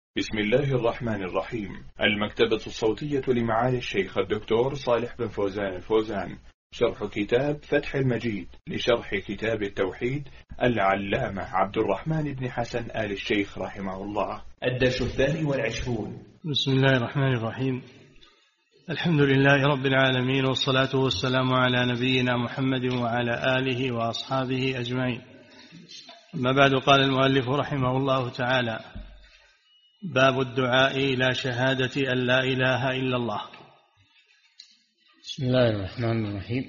بسم الله الرحمن الرحيم. المكتبة الصوتية لمعالي الشيخ الدكتور صالح بن فوزان الفوزان، شرح كتاب فتح المجيد لشرح كتاب التوحيد العلامة عبد الرحمن بن حسن آل الشيخ رحمه الله، الدرس 22. بسم الله الرحمن الرحيم. الحمد لله رب العالمين، والصلاة والسلام على نبينا محمد وعلى آله وأصحابه أجمعين. أما بعد، قال المؤلف رحمه الله تعالى: باب الدعاء إلى شهادة أن لا إله إلا الله. بسم الله الرحمن الرحيم.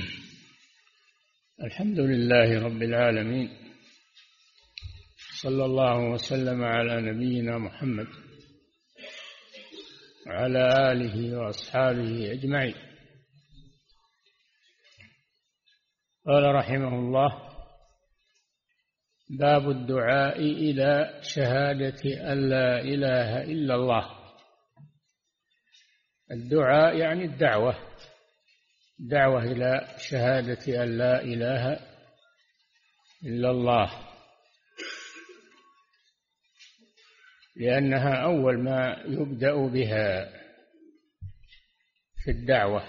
الحمد لله رب العالمين، صلى الله وسلم على نبينا محمد وعلى آله وأصحابه أجمعين. قال رحمه الله: باب الدعاء إلى شهادة أن لا إله إلا الله. الدعاء يعني الدعوة إلى شهادة أن لا إله إلا الله، لأنها أول ما يبدأ بها في الدعوة.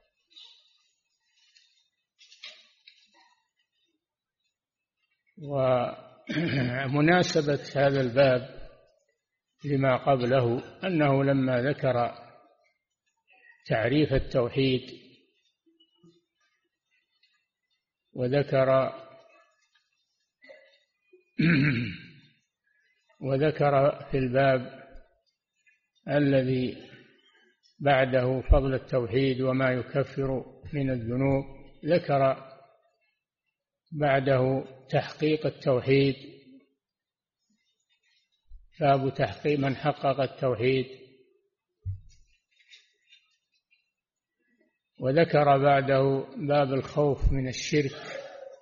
ومناسبة هذا الباب لما قبله أنه لما ذكر تعريف التوحيد وذكر في الباب الذي بعده فضل التوحيد وما يكفر من الذنوب، ذكر بعده تحقيق التوحيد، باب تحقيق من حقق التوحيد، وذكر بعده باب الخوف من الشرك.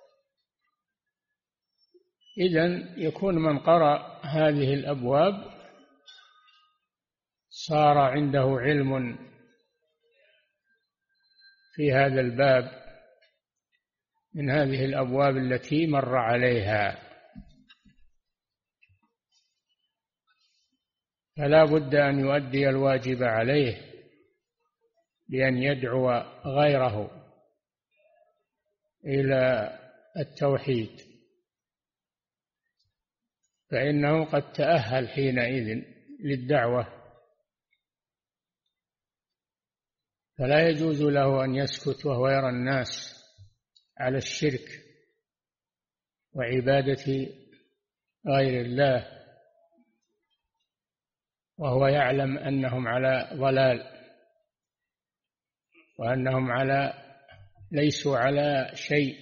إذن يكون من قرأ هذه الأبواب صار عنده علم في هذا الباب من هذه الأبواب التي مر عليها، فلا بد أن يؤدي الواجب عليه بأن يدعو غيره إلى التوحيد، فإنه قد تأهل حينئذ للدعوة، فلا يجوز له أن يسكت وهو يرى الناس على الشرك وعبادة غير الله وهو يعلم أنهم على ضلال وأنهم ليسوا على شيء،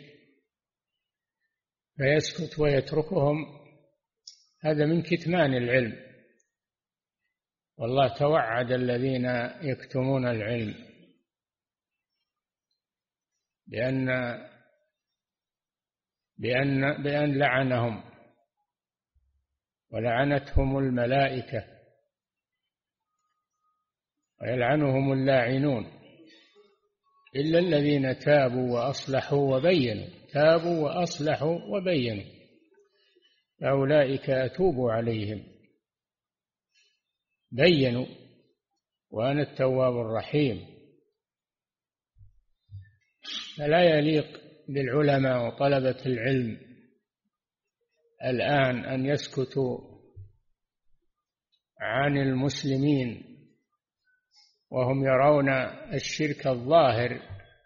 فيسكت ويتركهم. هذا من كتمان العلم، والله توعد الذين يكتمون العلم بأن لعنهم ولعنتهم الملائكة ويلعنهم اللاعنون إلا الذين تابوا وأصلحوا وبينوا فأولئك أتوب عليهم. بينوا وأنا التواب الرحيم. فلا يليق بالعلماء وطلبة العلم الآن أن يسكتوا عن المسلمين وهم يرون الشرك الظاهر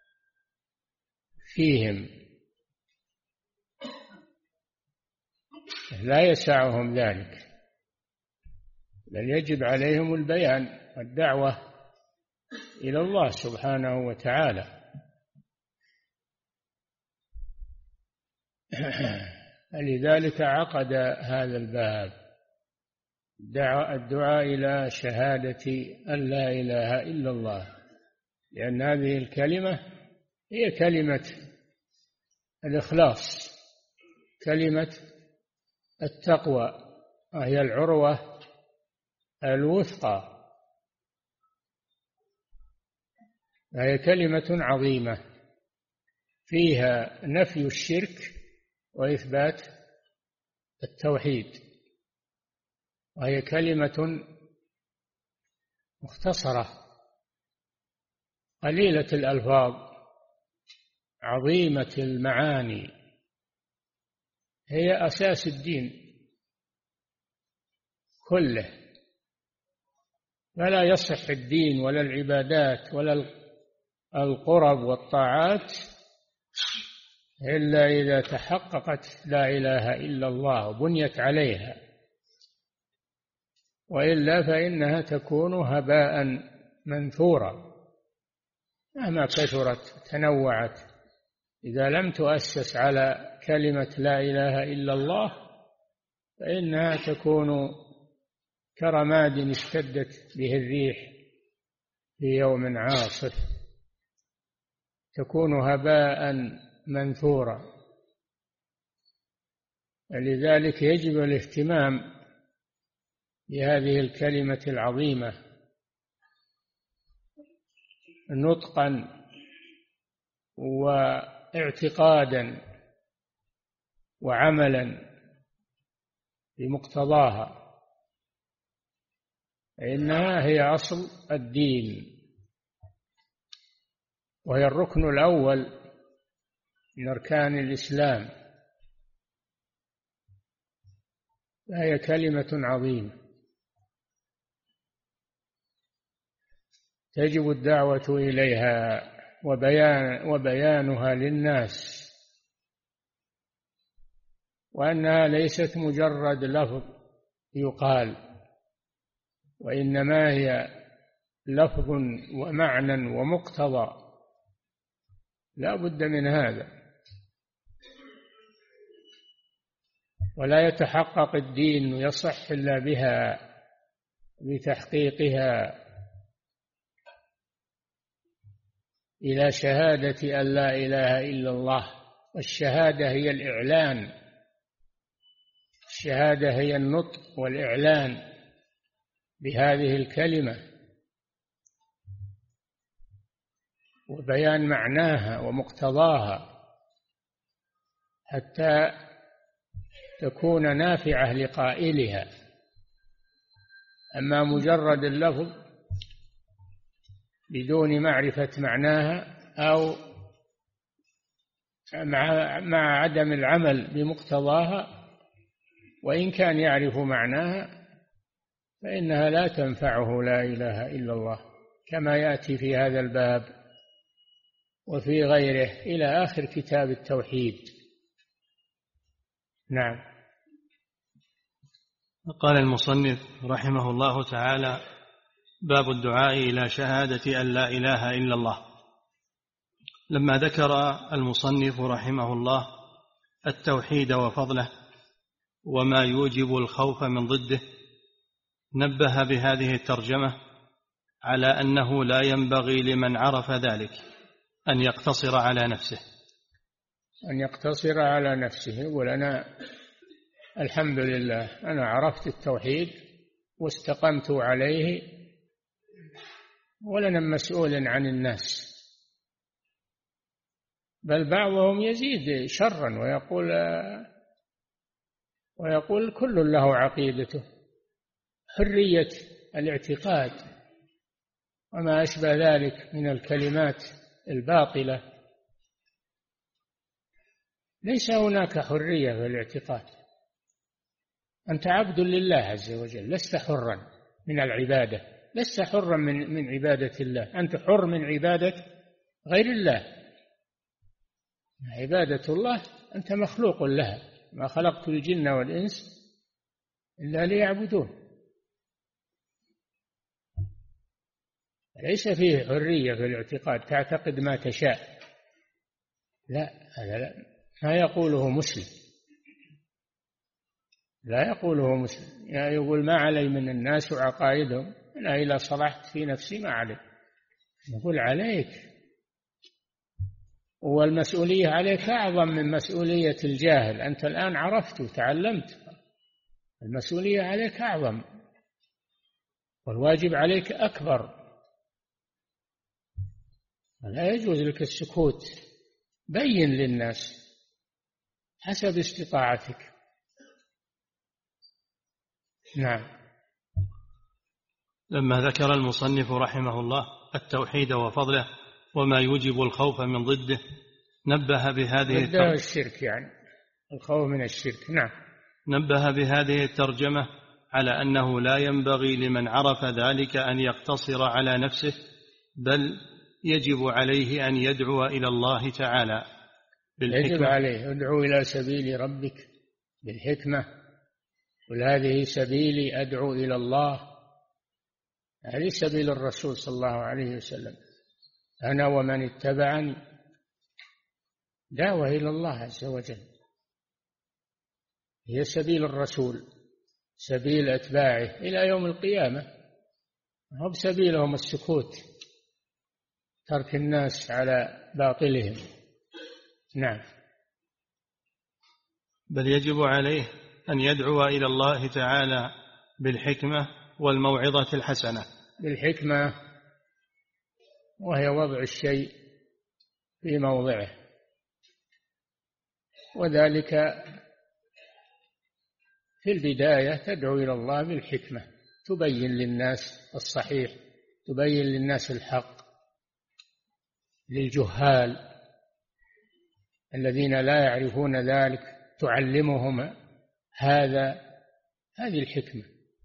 فيهم، لا يسعهم ذلك، بل يجب عليهم البيان والدعوة إلى الله سبحانه وتعالى. لذلك عقد هذا الباب الدعاء إلى شهادة أن لا إله إلا الله، لأن هذه الكلمة هي كلمة الإخلاص، كلمة التقوى، وهي العروة الوثقى، وهي كلمة عظيمة فيها نفي الشرك وإثبات التوحيد. وهي كلمة مختصرة قليلة الألفاظ عظيمة المعاني، هي أساس الدين كله. فلا يصح الدين ولا العبادات ولا القرب والطاعات إلا إذا تحققت لا إله إلا الله وبنيت عليها، وإلا فإنها تكون هباء منثورا مهما كثرت تنوعت. إذا لم تؤسس على كلمة لا إله إلا الله فإنها تكون كرماد اشتدت به الريح في يوم عاصف، تكون هباء منثورا. لذلك يجب الاهتمام بهذه الكلمة العظيمة نطقا واعتقادا وعملا بمقتضاها، إنها هي أصل الدين، وهي الركن الأول من أركان الإسلام، فهي كلمة عظيمة تجب الدعوة إليها وبيانها للناس، وأنها ليست مجرد لفظ يقال، وإنما هي لفظ ومعنى ومقتضى، لا بد من هذا. ولا يتحقق الدين ويصح إلا بها، بتحقيقها إلى شهادة أن لا إله إلا الله. والشهادة هي الإعلان، الشهادة هي النطق والإعلان بهذه الكلمة وبيان معناها ومقتضاها حتى تكون نافعة لقائلها. أما مجرد اللفظ بدون معرفة معناها أو مع عدم العمل بمقتضاها، وإن كان يعرف معناها فإنها لا تنفعه لا إله إلا الله، كما يأتي في هذا الباب وفي غيره إلى آخر كتاب التوحيد. نعم. قال المصنف رحمه الله تعالى: باب الدعاء إلى شهادة أن لا إله إلا الله. لما ذكر المصنف رحمه الله التوحيد وفضله وما يوجب الخوف من ضده، نبه بهذه الترجمة على أنه لا ينبغي لمن عرف ذلك أن يقتصر على نفسه، أن يقتصر على نفسه. يقول أنا الحمد لله أنا عرفت التوحيد واستقمت عليه ولنا مسؤول عن الناس. بل بعضهم يزيد شرا ويقول كل له عقيدته، حرية الاعتقاد وما أشبه ذلك من الكلمات الباطلة. ليس هناك حرية في الاعتقاد، أنت عبد لله عز وجل، لست حرا من العبادة، لست حرا من عبادة الله، أنت حر من عبادة غير الله. عبادة الله أنت مخلوق لها، ما خلقت الجن والإنس إلا ليعبدون. ليس فيه حرية في الاعتقاد، تعتقد ما تشاء، لا، هذا لا، ما يقوله مسلم، لا يقوله مسلم. يقول ما علي من الناس وعقائدهم، لا، إذا صلحت في نفسي ما عليك. يقول عليك، والمسؤولية عليك أعظم من مسؤولية الجاهل. أنت الآن عرفت وتعلمت، المسؤولية عليك أعظم والواجب عليك أكبر. لا يجوز لك السكوت، بين للناس حسب استطاعتك. نعم. لما ذكر المصنف رحمه الله التوحيد وفضله وما يوجب الخوف من ضده نبه بهذه ضد الشرك، يعني الخوف من الشرك. نعم. نبه بهذه الترجمة على أنه لا ينبغي لمن عرف ذلك أن يقتصر على نفسه، بل يجب عليه أن يدعو إلى الله تعالى بالحكمة. يجب عليه ادعو إلى سبيل ربك بالحكمة، قل هذه سبيلي أدعو إلى الله، هذه سبيل الرسول صلى الله عليه وسلم، أنا ومن اتبعني، دعوة إلى الله عز وجل، هي سبيل الرسول، سبيل أتباعه إلى يوم القيامة، هم سبيلهم السكوت، ترك الناس على باطلهم. نعم. بل يجب عليه أن يدعو إلى الله تعالى بالحكمة والموعظة الحسنة. بالحكمة وهي وضع الشيء في موضعه، وذلك في البداية تدعو إلى الله بالحكمة، تبين للناس الصحيح، تبين للناس الحق، للجهال الذين لا يعرفون ذلك تعلمهم هذه الحكمة.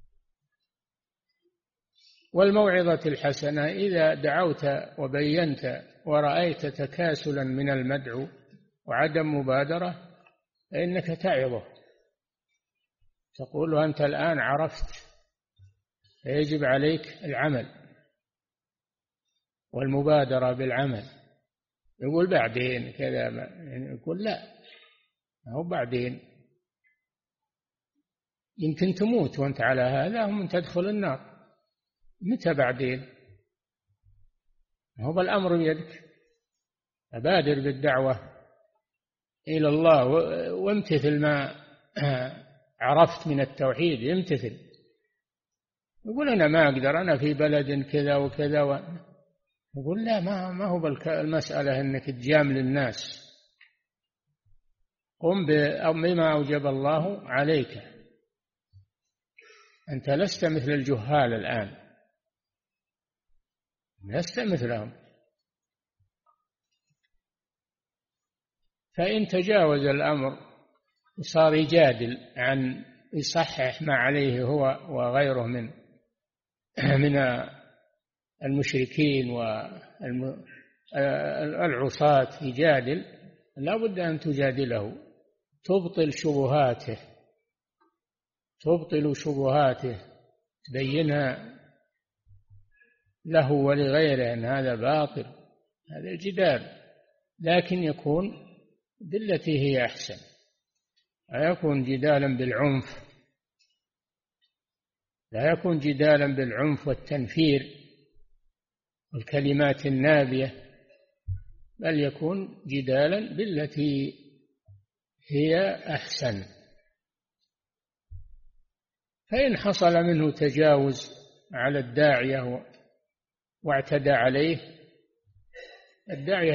والموعظة الحسنة إذا دعوت وبينت ورأيت تكاسلا من المدعو وعدم مبادرة فإنك تعظه، تقول أنت الآن عرفت، فيجب عليك العمل والمبادرة بالعمل. يقول بعدين كذا، يقول لا، هو بعدين يمكن تموت وأنت على هذا ومن تدخل النار، متى بعدين؟ هو الأمر بيدك، أبادر بالدعوة إلى الله وامتثل ما عرفت من التوحيد، يمتثل. يقول أنا ما أقدر، أنا في بلد كذا وكذا يقول لا، ما هو المسألة أنك تجامل الناس، قم بما أوجب الله عليك، أنت لست مثل الجهال الآن، لست مثلهم. فإن تجاوز الأمر صار يجادل عن يصحح ما عليه هو وغيره من المشركين والعصاة، يجادل، لا بد أن تجادله، تبطل شبهاته، تبينها له ولغيره أن هذا باطل، هذا الجدال، لكن يكون بالتي هي أحسن، لا يكون جدالا بالعنف والتنفير والكلمات النابية، بل يكون جدالا بالتي هي أحسن. فإن حصل منه تجاوز على الداعية واعتدى عليه، الداعية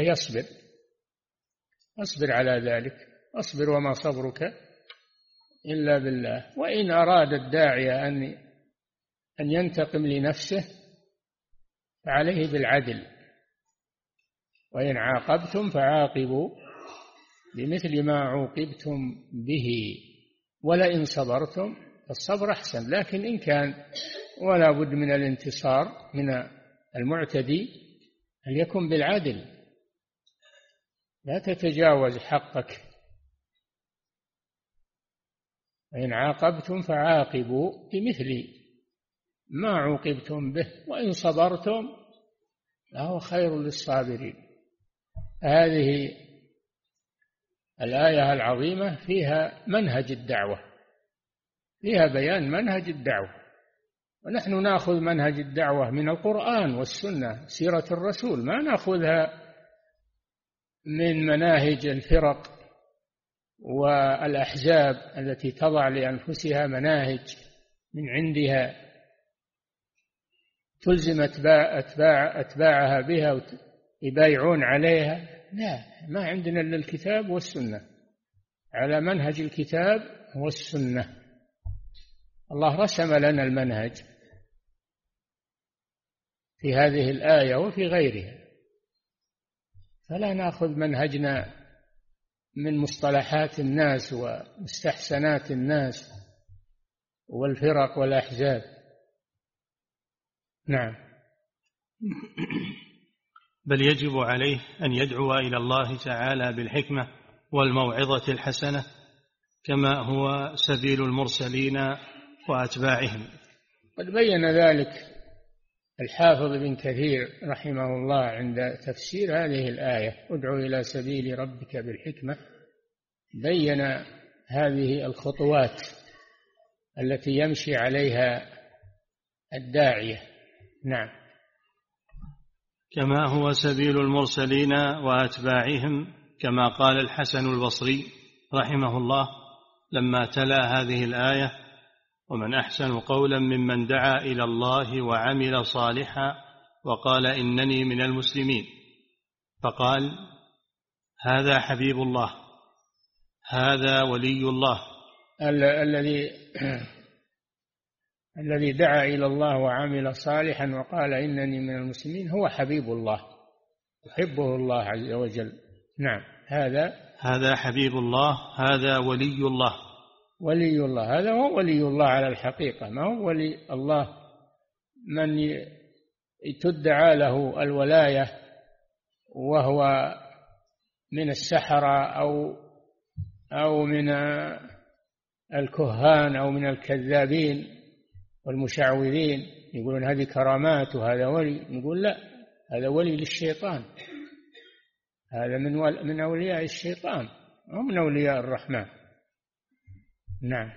يصبر على ذلك، اصبر وما صبرك إلا بالله. وإن أراد الداعية أن ينتقم لنفسه فعليه بالعدل، وإن عاقبتم فعاقبوا بمثل ما عوقبتم به ولئن صبرتم فالصبر أحسن. لكن إن كان ولا بد من الانتصار من المعتدي فليكن بالعدل، لا تتجاوز حقك. وإن عاقبتم فعاقبوا بمثل ما عوقبتم به وإن صبرتم فهو خير للصابرين. هذه الآية العظيمة فيها منهج الدعوة، فيها بيان منهج الدعوة، ونحن نأخذ منهج الدعوة من القرآن والسنة، سيرة الرسول، ما نأخذها من مناهج الفرق والأحزاب التي تضع لأنفسها مناهج من عندها تلزم أتباعها بها ويبايعون عليها. لا، ما عندنا إلا الكتاب والسنة، على منهج الكتاب والسنة. الله رسم لنا المنهج في هذه الآية وفي غيرها، فلا نأخذ منهجنا من مصطلحات الناس ومستحسنات الناس والفرق والأحزاب. نعم. بل يجب عليه أن يدعو إلى الله تعالى بالحكمة والموعظة الحسنة كما هو سبيل المرسلين وأتباعهم. قد بين ذلك الحافظ ابن كثير رحمه الله عند تفسير هذه الآية: ادعو إلى سبيل ربك بالحكمة. بين هذه الخطوات التي يمشي عليها الداعية. نعم. كما هو سبيل المرسلين وأتباعهم، كما قال الحسن البصري رحمه الله لما تلا هذه الآية: ومن أحسن قولا ممن دعا إلى الله وعمل صالحا وقال إنني من المسلمين. فقال: هذا حبيب الله، هذا ولي الله. الذي دعا إلى الله وعمل صالحا وقال إنني من المسلمين هو حبيب الله، يحبه الله عز وجل. نعم. هذا حبيب الله، هذا ولي الله. ولي الله هذا هو ولي الله على الحقيقة، ما هو ولي الله من تدعى له الولاية وهو من السحرة أو من الكهان أو من الكذابين والمشعوذين، يقولون هذه كرامات وهذا ولي. نقول لا، هذا ولي للشيطان، هذا من أولياء الشيطان ومن أولياء الرحمن. نعم.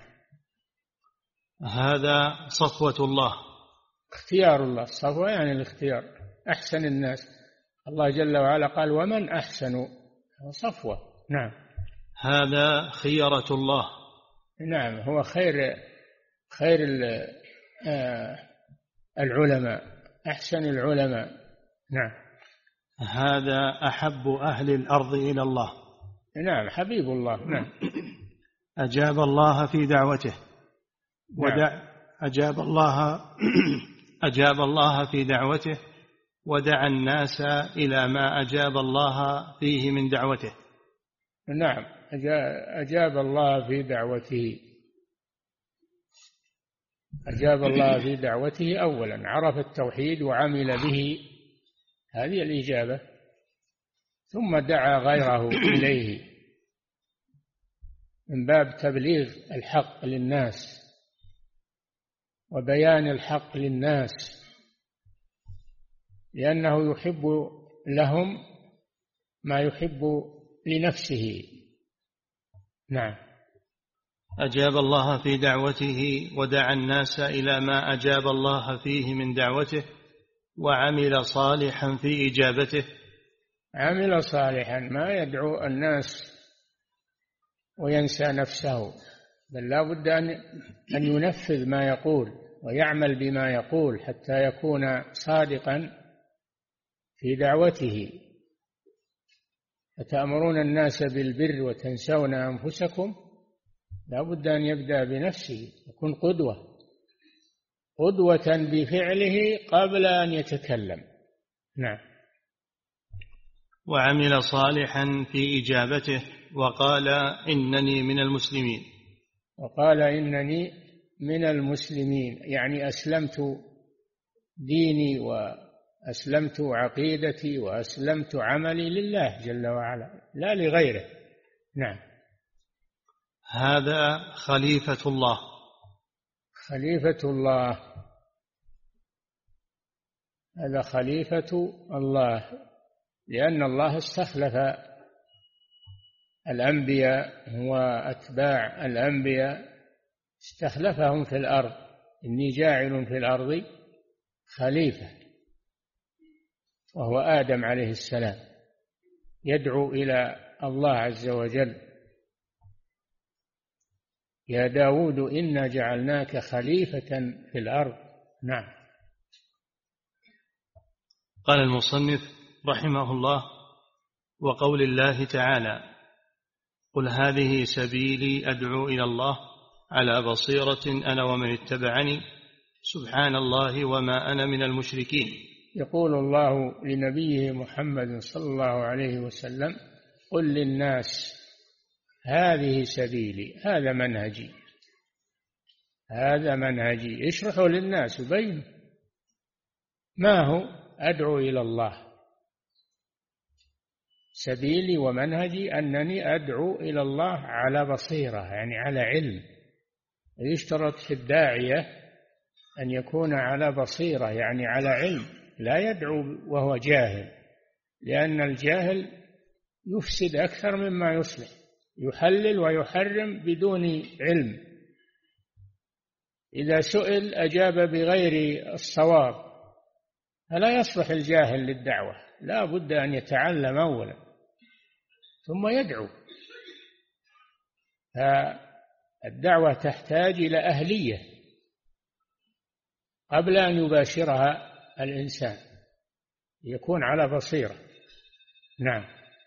هذا صفوة الله، اختيار الله. الصفوة يعني الاختيار، أحسن الناس. الله جل وعلا قال: ومن أحسن صفوة. نعم. هذا خيرة الله. نعم، هو خير العلماء، أحسن العلماء. نعم. هذا أحب أهل الأرض إلى الله. نعم، حبيب الله. نعم. أجاب الله في دعوته أجاب الله في دعوته ودعا الناس إلى ما أجاب الله فيه من دعوته. نعم، أجاب الله في دعوته. أجاب الله في دعوته أولا، عرف التوحيد وعمل به، هذه الإجابة، ثم دعا غيره إليه من باب تبليغ الحق للناس وبيان الحق للناس، لأنه يحب لهم ما يحب لنفسه. نعم. أجاب الله في دعوته ودعا الناس إلى ما أجاب الله فيه من دعوته وعمل صالحا في إجابته. عمل صالحا، ما يدعو الناس وينسى نفسه، بل لا بد أن ينفذ ما يقول ويعمل بما يقول حتى يكون صادقا في دعوته. أتأمرون الناس بالبر وتنسون أنفسكم، لا بد أن يبدأ بنفسه، يكون قدوة بفعله قبل أن يتكلم. نعم. وعمل صالحا في إجابته وقال إنني من المسلمين. وقال إنني من المسلمين، يعني أسلمت ديني وأسلمت عقيدتي وأسلمت عملي لله جل وعلا لا لغيره. نعم. هذا خليفة الله. خليفة الله، هذا خليفة الله، لأن الله استخلف الأنبياء وأتباع الأنبياء، استخلفهم في الأرض. إني جاعل في الأرض خليفة، وهو آدم عليه السلام، يدعو إلى الله عز وجل: يا داود إنا جعلناك خليفة في الأرض. نعم. قال المصنف رحمه الله: وقول الله تعالى: قل هذه سبيلي أدعو إلى الله على بصيرة أنا ومن اتبعني سبحان الله وما أنا من المشركين. يقول الله لنبيه محمد صلى الله عليه وسلم: قل للناس هذه سبيلي، هذا منهجي. اشرحوا للناس وبين ما هو. أدعو إلى الله، سبيلي ومنهجي أنني أدعو إلى الله على بصيرة، يعني على علم. يشترط في الداعية أن يكون على بصيرة، يعني على علم، لا يدعو وهو جاهل، لأن الجاهل يفسد أكثر مما يصلح، يحلل ويحرم بدون علم. إذا سئل أجاب بغير الصواب، فلا يصلح الجاهل للدعوة، لا بد أن يتعلم أولا ثم يدعو. فالدعوة تحتاج إلى أهلية قبل أن يباشرها الإنسان، يكون على بصيرة. نعم.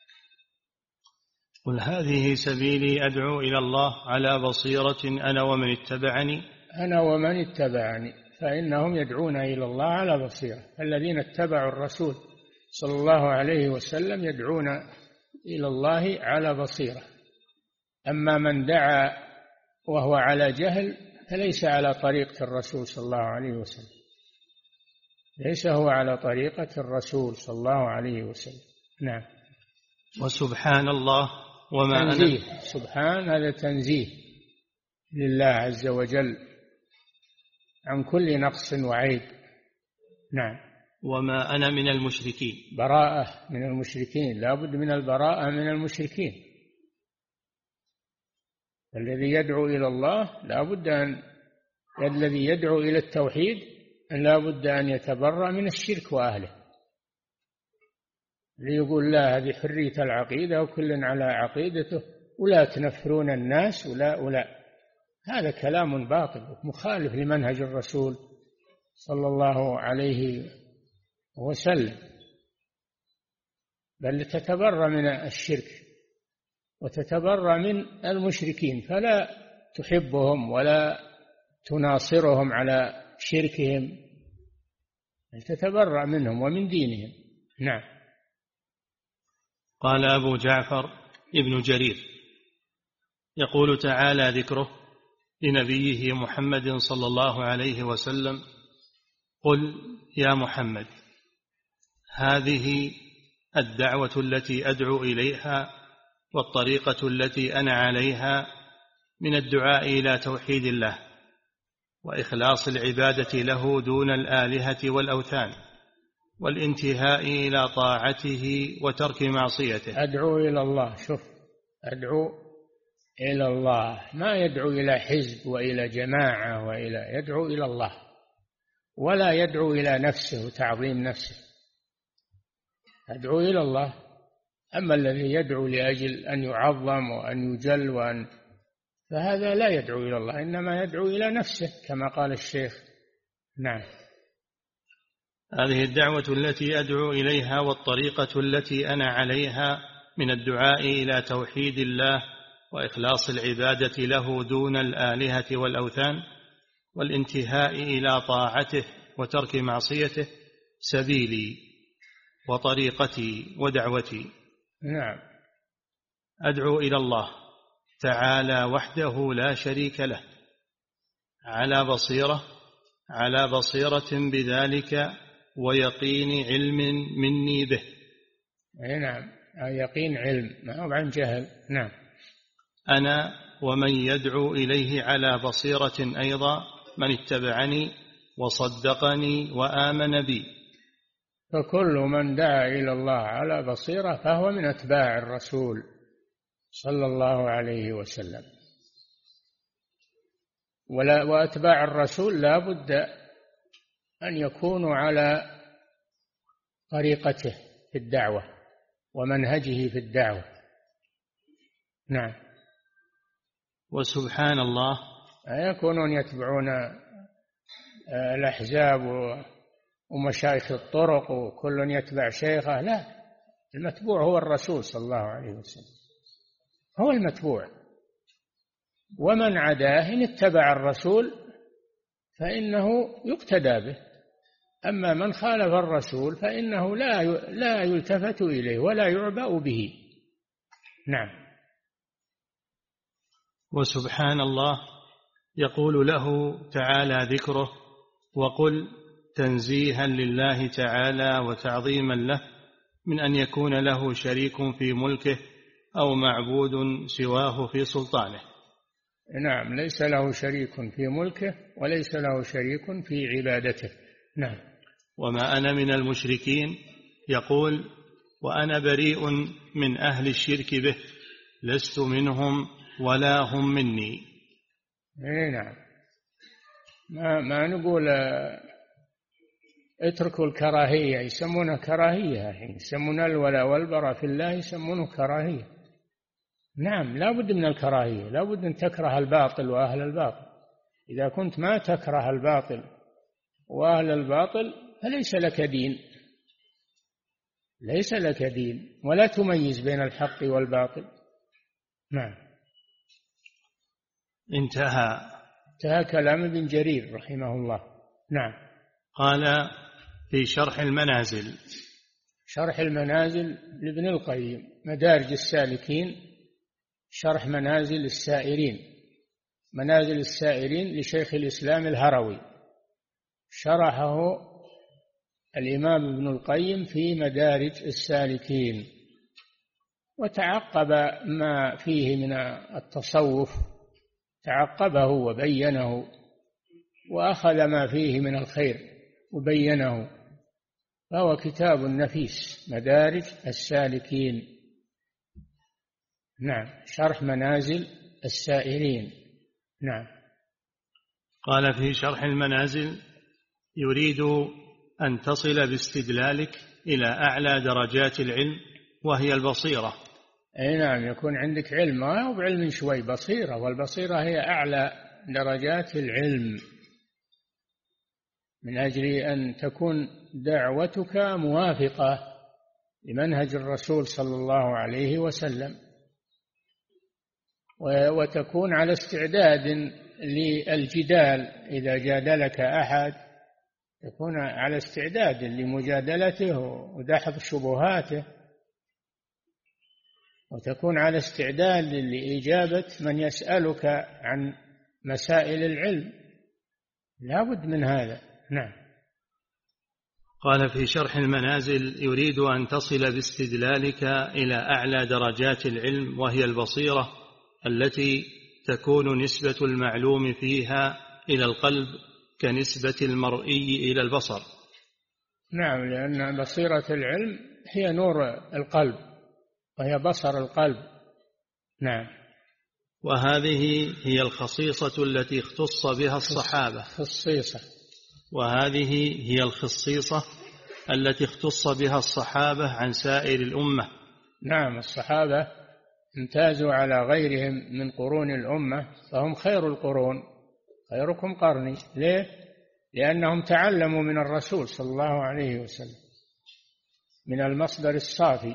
قل هذه سبيلي أدعو إلى الله على بصيرة أنا ومن اتبعني فإنهم يدعون إلى الله على بصيرة. الذين اتبعوا الرسول صلى الله عليه وسلم يدعون إلى الله على بصيرة. أما من دعا وهو على جهل فليس على طريقة الرسول صلى الله عليه وسلم، ليس هو على طريقة الرسول صلى الله عليه وسلم. نعم. وسبحان الله وما تنزيه. سبحان هذا تنزيه لله عز وجل عن كل نقص وعيب. نعم. وما أنا من المشركين. براءة من المشركين، لا بد من البراءة من المشركين. الذي يدعو إلى الله لا بد الذي يدعو إلى التوحيد لا بد أن يتبرأ من الشرك وأهله. ليقول لا، هذه حرية العقيدة وكل على عقيدته، ولا تنفرون الناس ولا. هذا كلام باطل مخالف لمنهج الرسول صلى الله عليه وسلم. بل تتبرأ من الشرك وتتبرأ من المشركين، فلا تحبهم ولا تناصرهم على شركهم، تتبرأ منهم ومن دينهم. نعم. قال أبو جعفر ابن جرير يقول تعالى ذكره لنبيه محمد صلى الله عليه وسلم: قل يا محمد هذه الدعوة التي أدعو إليها والطريقة التي أنا عليها من الدعاء إلى توحيد الله وإخلاص العبادة له دون الآلهة والأوثان والانتهاء إلى طاعته وترك معصيته. أدعو إلى الله. شوف، أدعو إلى الله، ما يدعو إلى حزب وإلى جماعة يدعو إلى الله، ولا يدعو إلى نفسه وتعظيم نفسه. أدعو إلى الله. أما الذي يدعو لأجل أن يعظم وأن يجل فهذا لا يدعو إلى الله، إنما يدعو إلى نفسه كما قال الشيخ. نعم. هذه الدعوة التي أدعو إليها والطريقة التي أنا عليها من الدعاء إلى توحيد الله وإخلاص العبادة له دون الآلهة والأوثان والانتهاء إلى طاعته وترك معصيته سبيلي وطريقتي ودعوتي. نعم. أدعو إلى الله تعالى وحده لا شريك له على بصيرة بذلك ويقين علم مني به. نعم. يقين علم، ما هو عن جهل. نعم. أنا ومن يدعو إليه على بصيرة أيضا من اتبعني وصدقني وآمن بي. فكل من دعا إلى الله على بصيرة فهو من أتباع الرسول صلى الله عليه وسلم. وأتباع الرسول لا بد أن يكونوا على طريقته في الدعوة ومنهجه في الدعوة. نعم. وسبحان الله، لا يكونون يتبعون الأحزاب ومشايخ الطرق وكل يتبع شيخه، لا، المتبوع هو الرسول صلى الله عليه وسلم، هو المتبوع. ومن عداه إن اتبع الرسول فإنه يقتدى به، أما من خالف الرسول فإنه لا يلتفت إليه ولا يعبأ به. نعم. وسبحان الله يقول له تعالى ذكره: وقل تنزيها لله تعالى وتعظيما له من أن يكون له شريك في ملكه أو معبود سواه في سلطانه. نعم، ليس له شريك في ملكه وليس له شريك في عبادته. نعم. وما أنا من المشركين يقول: وأنا بريء من أهل الشرك به، لست منهم ولا هم مني. نعم، ما نقول اتركوا الكراهية، يسمونها كراهية، يسمون الولاء والبراء في الله يسمونه كراهية. نعم، لا بد من الكراهية، لا بد أن تكره الباطل وأهل الباطل. إذا كنت ما تكره الباطل وأهل الباطل فليس لك دين، ليس لك دين، ولا تميز بين الحق والباطل. نعم. انتهى كلام ابن جرير رحمه الله. نعم. قال في شرح المنازل. شرح المنازل لابن القيم، مدارج السالكين، شرح منازل السائرين، منازل السائرين لشيخ الإسلام الهروي، شرحه الإمام ابن القيم في مدارج السالكين، وتعقب ما فيه من التصوف، تعقبه وبينه، وأخذ ما فيه من الخير وبينه، فهو كتاب نفيس، مدارج السالكين. نعم، شرح منازل السائرين. نعم. قال في شرح المنازل: يريد أن تصل باستدلالك إلى أعلى درجات العلم وهي البصيرة. أي نعم، يكون عندك علم، ما هو بعلم شوي، بصيرة، والبصيرة هي أعلى درجات العلم، من أجل أن تكون دعوتك موافقة لمنهج الرسول صلى الله عليه وسلم، وتكون على استعداد للجدال. إذا جادلك أحد تكون على استعداد لمجادلته ودحض شبهاته، وتكون على استعداد لإجابة من يسألك عن مسائل العلم، لا بد من هذا. نعم. قال في شرح المنازل: يريد أن تصل باستدلالك إلى أعلى درجات العلم وهي البصيرة، التي تكون نسبة المعلوم فيها إلى القلب كنسبة المرئي إلى البصر. نعم، لأن بصيرة العلم هي نور القلب وهي بصر القلب. نعم. وهذه هي الخصيصة التي اختص بها الصحابة. خصيصة. وهذه هي الخصيصة التي اختص بها الصحابة عن سائر الأمة. نعم، الصحابة امتازوا على غيرهم من قرون الأمة، فهم خير القرون، خيركم قرني. ليه؟ لأنهم تعلموا من الرسول صلى الله عليه وسلم من المصدر الصافي،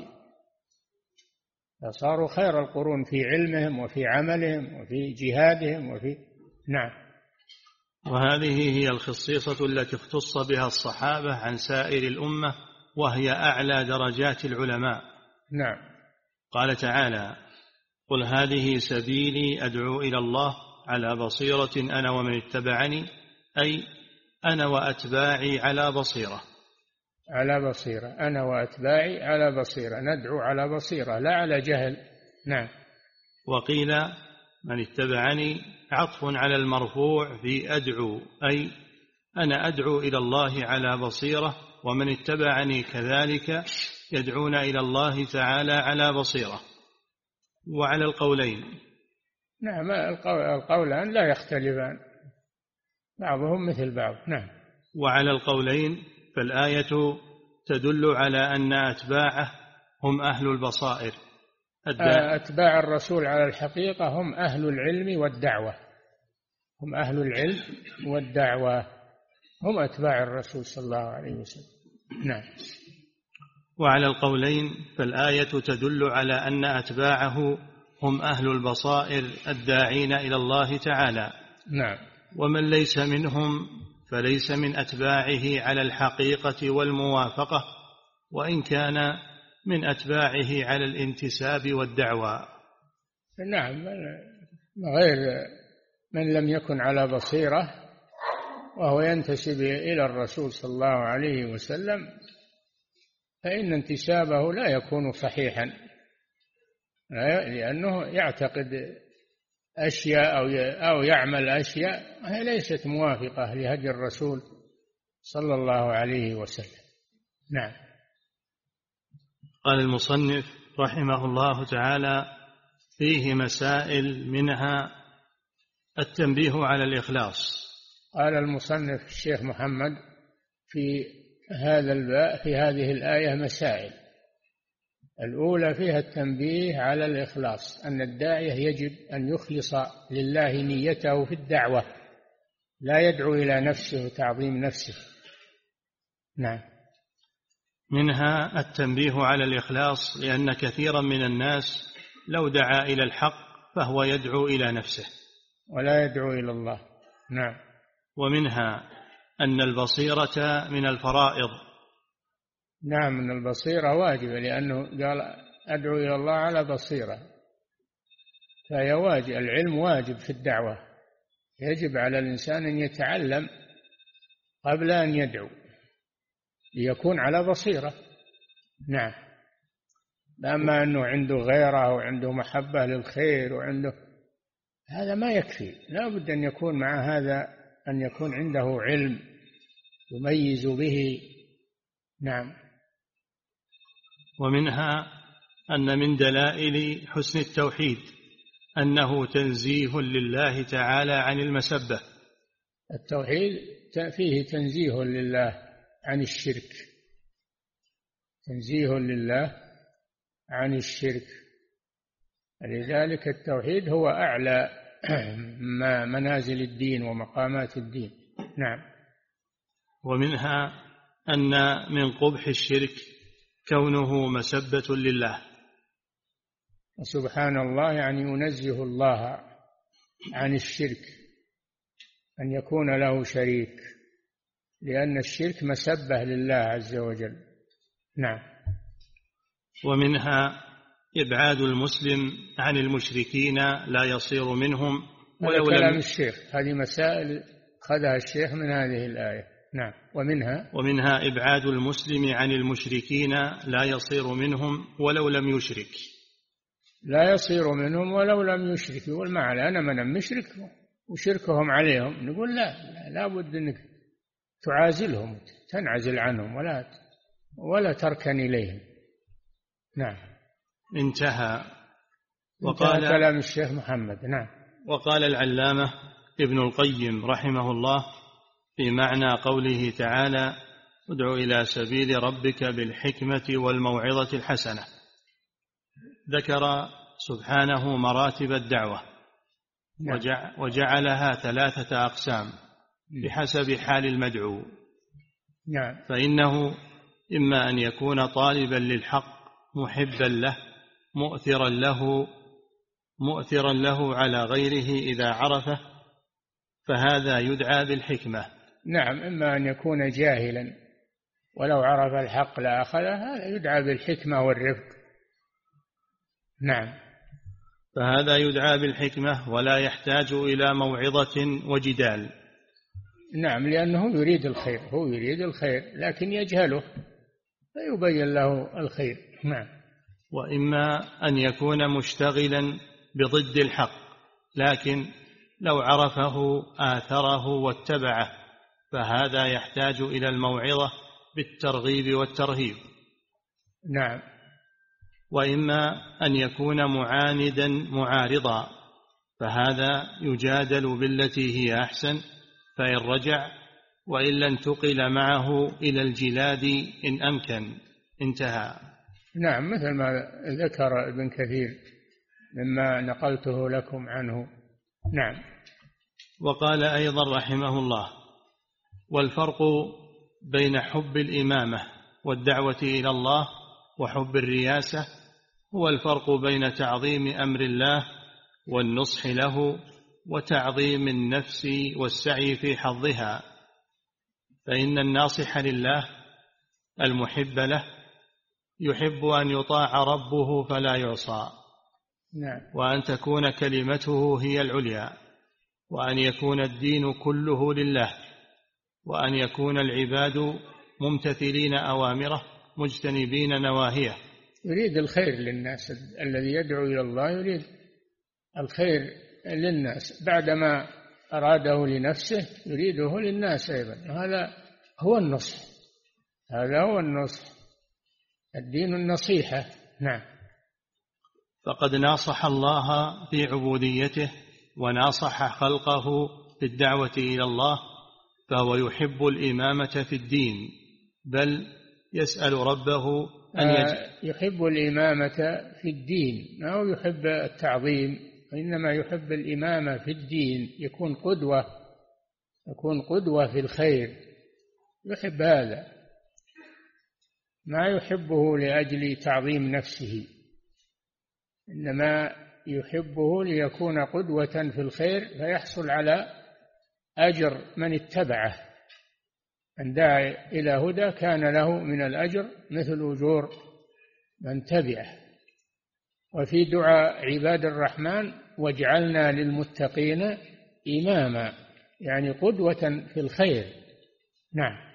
فصاروا خير القرون في علمهم وفي عملهم وفي جهادهم وفي. نعم. وهذه هي الخصيصة التي اختص بها الصحابة عن سائر الأمة وهي أعلى درجات العلماء. نعم. قال تعالى: قل هذه سبيلي أدعو إلى الله على بصيرة أنا ومن اتبعني، أي أنا وأتباعي على بصيرة. على بصيرة، أنا وأتباعي على بصيرة، ندعو على بصيرة لا على جهل. نعم. وقيل من اتبعني عطف على المرفوع في أدعو، أي أنا أدعو إلى الله على بصيرة، ومن اتبعني كذلك يدعون إلى الله تعالى على بصيرة. وعلى القولين. نعم، القولان لا يختلفان، بعضهم مثل بعض. نعم. وعلى القولين فالآية تدل على أن أتباعه هم أهل البصائر. أتباع الرسول على الحقيقة هم أهل العلم والدعوة، هم أهل العلم والدعوة، هم أتباع الرسول صلى الله عليه وسلم. نعم. وعلى القولين فالآية تدل على أن أتباعه هم أهل البصائر الداعين إلى الله تعالى. نعم. ومن ليس منهم فليس من أتباعه على الحقيقة والموافقة، وإن كان من أتباعه على الانتساب والدعوى. نعم، غير من لم يكن على بصيرة وهو ينتسب إلى الرسول صلى الله عليه وسلم فإن انتسابه لا يكون صحيحا، لأنه يعتقد أشياء أو يعمل أشياء هي ليست موافقة لهدي الرسول صلى الله عليه وسلم. نعم. قال المصنف رحمه الله تعالى: فيه مسائل، منها التنبيه على الإخلاص. قال المصنف الشيخ محمد في هذه الآية مسائل. الأولى فيها التنبيه على الإخلاص، أن الداعية يجب أن يخلص لله نيته في الدعوة، لا يدعو إلى نفسه وتعظيم نفسه. نعم. منها التنبيه على الإخلاص، لأن كثيرا من الناس لو دعا إلى الحق فهو يدعو إلى نفسه ولا يدعو إلى الله. نعم. ومنها أن البصيرة من الفرائض. نعم، أن البصيرة واجبة، لأنه قال أدعو إلى الله على بصيرة، فهي واجب، العلم واجب في الدعوة، يجب على الإنسان أن يتعلم قبل أن يدعو ليكون على بصيرة. نعم. أما أنه عنده غيره وعنده محبة للخير هذا ما يكفي، لا بد أن يكون مع هذا أن يكون عنده علم يميز به. نعم. ومنها أن من دلائل حسن التوحيد أنه تنزيه لله تعالى عن المسبة. التوحيد فيه تنزيه لله عن الشرك، تنزيه لله عن الشرك، لذلك التوحيد هو أعلى منازل الدين ومقامات الدين. نعم. ومنها أن من قبح الشرك كونه مسبة لله. سبحان الله يعني ينزه الله عن الشرك، أن يكون له شريك، لأن الشرك مسبة لله عز وجل. نعم. ومنها إبعاد المسلم عن المشركين لا يصير منهم ولو كلام الشيخ، هذه مسائل خذها الشيخ من هذه الآية. نعم. ومنها إبعاد المسلم عن المشركين لا يصير منهم ولو لم يشرك. لا يصير منهم ولو لم يشرك، والمعنى أنا من مشرك وشركهم عليهم، نقول لا بد أنك تعازلهم، تنعزل عنهم ولا تركن إليهم. نعم. انتهى كلام الشيخ محمد. نعم. وقال العلامة ابن القيم رحمه الله في معنى قوله تعالى: ادع إلى سبيل ربك بالحكمة والموعظة الحسنة، ذكر سبحانه مراتب الدعوة. نعم. وجعلها 3 أقسام بحسب حال المدعو. نعم. فإنه إما أن يكون طالبا للحق محبا له مؤثرا له على غيره إذا عرفه، فهذا يدعى بالحكمة. نعم. إما أن يكون جاهلا ولو عرف الحق لأخذه، هذا يدعى بالحكمة والرفق. نعم. فهذا يدعى بالحكمة ولا يحتاج إلى موعظة وجدال. نعم، لأنه يريد الخير، هو يريد الخير لكن يجهله فيبين له الخير. نعم. وإما أن يكون مشتغلا بضد الحق، لكن لو عرفه آثره واتبعه، فهذا يحتاج إلى الموعظة بالترغيب والترهيب. نعم. وإما أن يكون معاندا معارضا، فهذا يجادل بالتي هي أحسن، فإن رجع وإلا انتقل معه إلى الجلاد إن أمكن. انتهى. نعم، مثل ما ذكر ابن كثير مما نقلته لكم عنه. نعم. وقال أيضا رحمه الله: والفرق بين حب الإمامة والدعوة إلى الله وحب الرياسة هو الفرق بين تعظيم أمر الله والنصح له وتعظيم النفس والسعي في حظها. فإن الناصح لله المحب له يحب أن يطاع ربه فلا يعصى، وأن تكون كلمته هي العليا، وأن يكون الدين كله لله، وأن يكون العباد ممتثلين أوامره مجتنبين نواهيه. يريد الخير للناس، الذي يدعو إلى الله يريد الخير للناس، بعدما أراده لنفسه يريده للناس أيضا. هذا هو النصح، هذا هو النصح، الدين النصيحة. نعم. فقد ناصح الله في عبوديته وناصح خلقه في الدعوة إلى الله، فهو يحب الإمامة في الدين، بل يسأل ربه أن يحب الإمامة في الدين، ما هو يحب التعظيم، وإنما يحب الإمامة في الدين، يكون قدوة في الخير، يحب هذا، ما يحبه لأجل تعظيم نفسه، إنما يحبه ليكون قدوة في الخير فيحصل على أجر من اتبعه، من دعا إلى هدى كان له من الأجر مثل أجور من تبعه. وفي دعاء عباد الرحمن واجعلنا للمتقين إماما، يعني قدوة في الخير. نعم.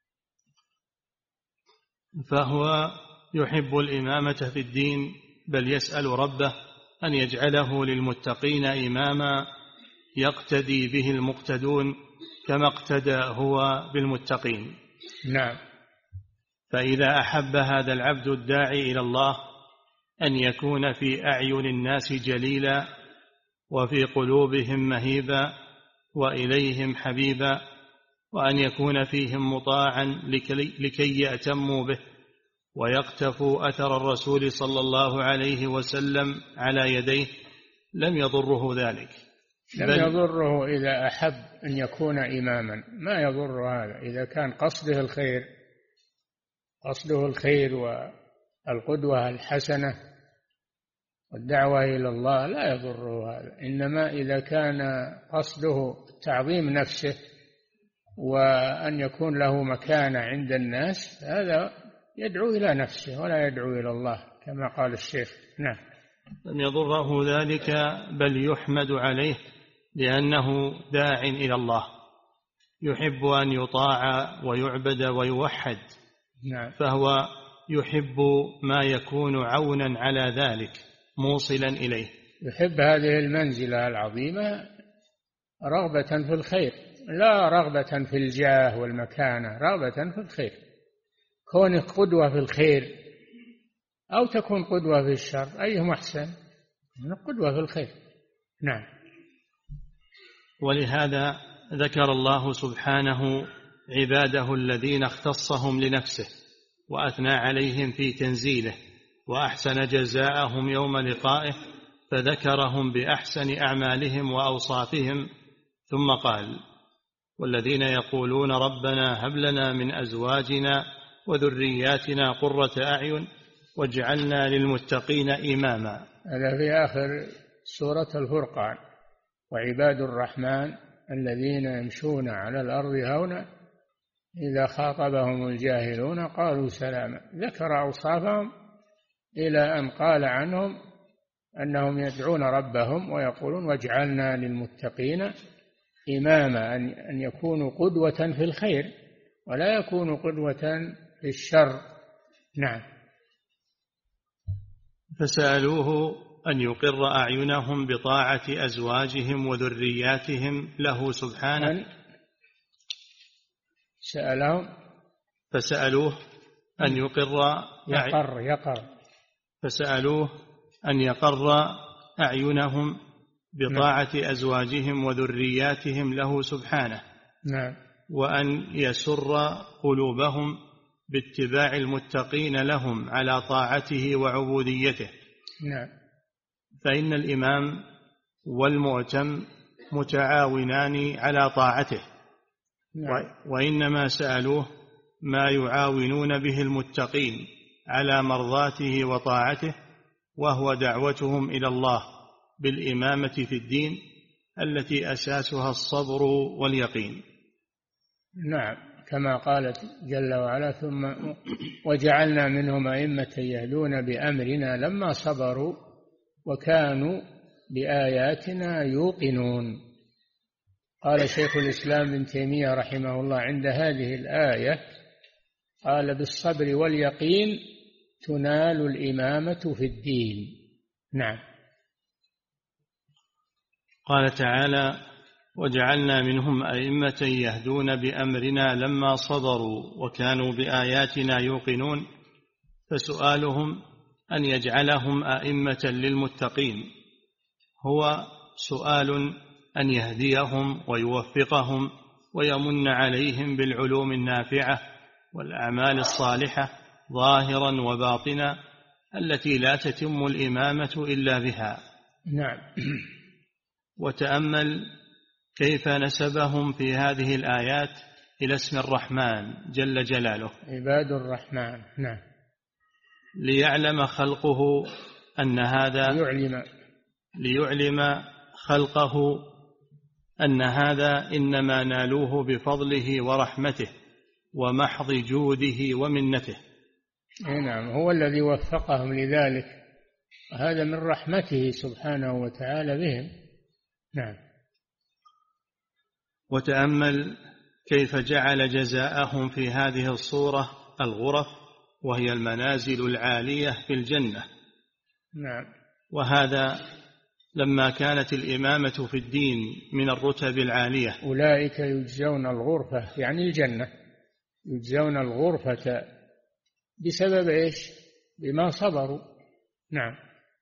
فهو يحب الإمامة في الدين، بل يسأل ربه أن يجعله للمتقين إماما يقتدي به المقتدون كما اقتدى هو بالمتقين. نعم. فإذا أحب هذا العبد الداعي إلى الله أن يكون في أعين الناس جليلا، وفي قلوبهم مهيبا، وإليهم حبيبا، وأن يكون فيهم مطاعا لكي يأتموا به ويقتفوا أثر الرسول صلى الله عليه وسلم على يديه، لم يضره ذلك، لم يضره إذا أحب أن يكون إماما، ما يضر هذا إذا كان قصده الخير والقدوة الحسنة والدعوة إلى الله، لا يضره هذا. إنما إذا كان قصده تعظيم نفسه وأن يكون له مكانة عند الناس، هذا يدعو إلى نفسه ولا يدعو إلى الله كما قال الشيخ. نعم. لم يضره ذلك، بل يحمد عليه لأنه داع إلى الله، يحب أن يطاع ويعبد ويوحد. نعم. فهو يحب ما يكون عونا على ذلك موصلا إليه، يحب هذه المنزلة العظيمة رغبة في الخير، لا رغبة في الجاه والمكانة، رغبة في الخير، كونك قدوة في الخير أو تكون قدوة في الشر، أيهما أحسن؟ قدوة في الخير. نعم. ولهذا ذكر الله سبحانه عباده الذين اختصهم لنفسه وأثنى عليهم في تنزيله وأحسن جزاءهم يوم لقائه، فذكرهم بأحسن أعمالهم وأوصافهم، ثم قال: والذين يقولون ربنا هب لنا من أزواجنا وذرياتنا قرة أعين واجعلنا للمتقين إماما. هذا في آخر سورة الفرقان: وعباد الرحمن الذين يمشون على الأرض هونا إذا خاطبهم الجاهلون قالوا سلاما. ذكر أوصافهم إلى أن قال عنهم أنهم يدعون ربهم ويقولون واجعلنا للمتقين إماما، أن يكونوا قدوة في الخير ولا يكونوا قدوة في الشر. نعم. فسألوه أن يقر أعينهم بطاعة أزواجهم وذرياتهم له سبحانه. فسألوه أن فسألوه أن يقر أعينهم بطاعة أزواجهم وذرياتهم له سبحانه. نعم. وأن يسر قلوبهم باتباع المتقين لهم على طاعته وعبوديته. نعم. فإن الإمام والمؤتم متعاونان على طاعته. نعم. وإنما سألوه ما يعاونون به المتقين على مرضاته وطاعته، وهو دعوتهم إلى الله بالإمامة في الدين التي أساسها الصبر واليقين. نعم. كما قالت جل وعلا: ثم وجعلنا منهم أئمة يهدون بأمرنا لما صبروا وكانوا بآياتنا يوقنون. قال شيخ الإسلام ابن تيمية رحمه الله عند هذه الآية، قال: بالصبر واليقين تنال الإمامة في الدين. نعم. قال تعالى: وجعلنا منهم أئمة يهدون بأمرنا لما صبروا وكانوا بآياتنا يوقنون. فسؤالهم أن يجعلهم أئمة للمتقين هو سؤال أن يهديهم ويوفقهم ويمن عليهم بالعلوم النافعة والأعمال الصالحة ظاهرا وباطنا التي لا تتم الإمامة إلا بها. نعم. وتأمل كيف نسبهم في هذه الآيات إلى اسم الرحمن جل جلاله، عباد الرحمن. نعم. ليعلم خلقه أن هذا ليعلم خلقه أن هذا إنما نالوه بفضله ورحمته ومحض جوده ومنته. نعم، هو الذي وفقهم لذلك، وهذا من رحمته سبحانه وتعالى بهم. نعم. وتأمل كيف جعل جزاءهم في هذه الصورة الغرف، وهي المنازل العالية في الجنة. نعم. وهذا لما كانت الإمامة في الدين من الرتب العالية. أولئك يجزون الغرفة، يعني الجنة، يجزون الغرفة بسبب إيش؟ بما صبروا. نعم.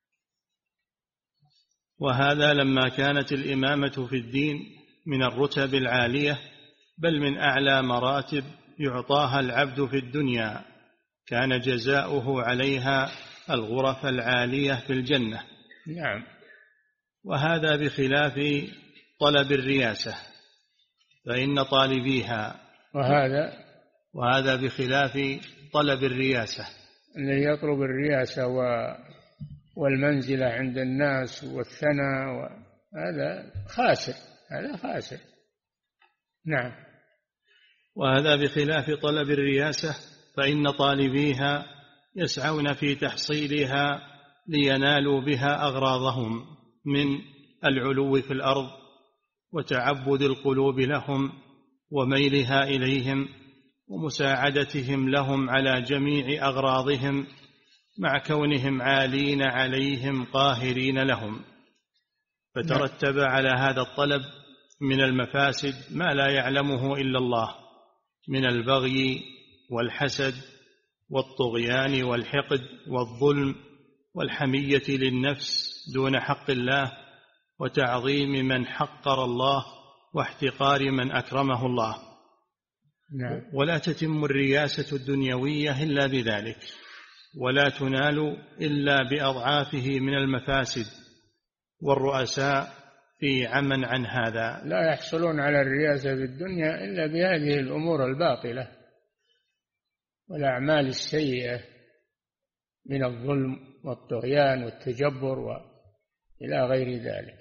وهذا لما كانت الإمامة في الدين من الرتب العالية، بل من أعلى مراتب يعطاها العبد في الدنيا، كان جزاؤه عليها الغرف العالية في الجنة. نعم. وهذا بخلاف طلب الرياسة، فإن طالبيها وهذا بخلاف طلب الرياسة، الذي يطلب الرياسة والمنزلة عند الناس والثناء، هذا خاسر. نعم. وهذا بخلاف طلب الرياسة، فإن طالبيها يسعون في تحصيلها لينالوا بها أغراضهم من العلو في الأرض وتعبد القلوب لهم وميلها إليهم ومساعدتهم لهم على جميع أغراضهم، مع كونهم عالين عليهم قاهرين لهم. فترتب على هذا الطلب من المفاسد ما لا يعلمه إلا الله، من البغي والحسد والطغيان والحقد والظلم والحمية للنفس دون حق الله، وتعظيم من حقر الله واحتقار من أكرمه الله. نعم. ولا تتم الرياسة الدنيوية إلا بذلك، ولا تنال إلا بأضعافه من المفاسد، والرؤساء في عمى عن هذا. لا يحصلون على الرياسة في الدنيا إلا بهذه الأمور الباطلة والأعمال السيئة من الظلم والطغيان والتجبر وإلى غير ذلك.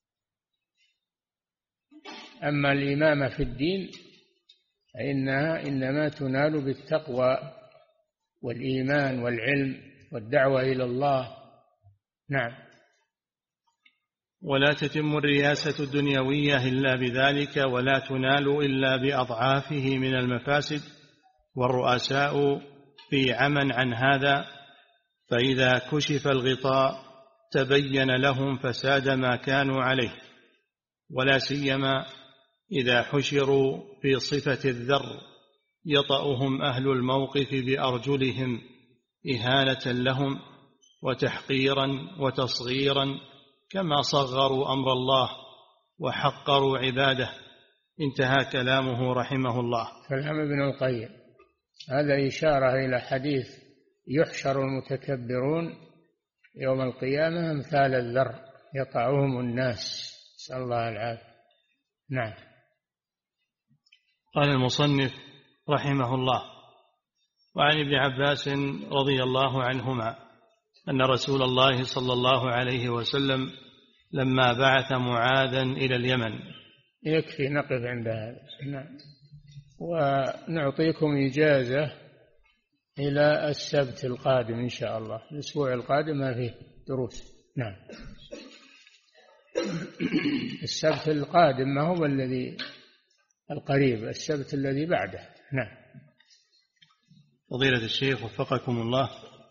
أما الإمامة في الدين فإنها إنما تنال بالتقوى والإيمان والعلم والدعوة إلى الله. نعم. ولا تتم الرياسة الدنيوية إلا بذلك، ولا تنال إلا بأضعافه من المفاسد، والرؤساء في عمى عن هذا، فإذا كشف الغطاء تبين لهم فساد ما كانوا عليه، ولا سيما إذا حشروا في صفة الذر يطأهم أهل الموقف بأرجلهم إهانة لهم وتحقيرا وتصغيرا، كما صغروا أمر الله وحقروا عباده. انتهى كلامه رحمه الله. كلام ابن القيم هذا إشارة إلى حديث: يحشر المتكبرون يوم القيامة أمثال الذر يطأهم الناس، نسأل الله العافية. نعم. قال المصنف رحمه الله: وعن ابن عباس رضي الله عنهما أن رسول الله صلى الله عليه وسلم لما بعث معاذا إلى اليمن. يكفي نقف عند هذا. نعم. ونعطيكم إجازة إلى السبت القادم إن شاء الله. الأسبوع القادم ما فيه دروس. نعم. السبت القادم ما هو الذي القريب، السبت الذي بعده. نعم. فضيلة الشيخ وفقكم الله،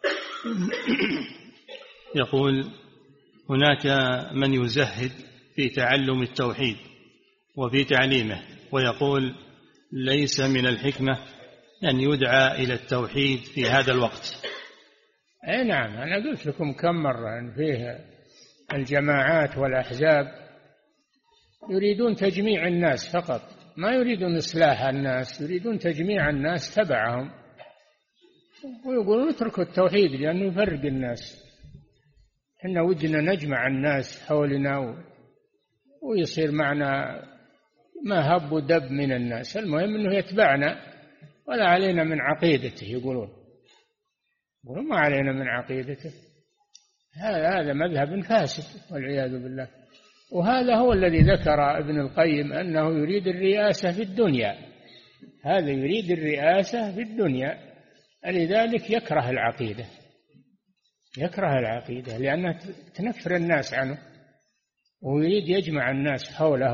يقول: هناك من يزهد في تعلم التوحيد وفي تعليمه، ويقول: ليس من الحكمة أن يدعى إلى التوحيد في هذا الوقت. أي نعم، أنا قلت لكم كم مرة أن فيه الجماعات والأحزاب يريدون تجميع الناس فقط، ما يريدون إصلاح الناس، يريدون تجميع الناس تبعهم، ويقولون اتركوا التوحيد لأنه يفرق الناس. إحنا ودنا نجمع الناس حولنا ويصير معنا ما هب ودب من الناس، المهم أنه يتبعنا ولا علينا من عقيدته. يقولون ما علينا من عقيدته. هذا مذهب فاسد والعياذ بالله. وهذا هو الذي ذكر ابن القيم أنه يريد الرئاسة في الدنيا، هذا يريد الرئاسة في الدنيا، لذلك يكره العقيدة، يكره العقيدة لأنها تنفر الناس عنه، ويريد يجمع الناس حوله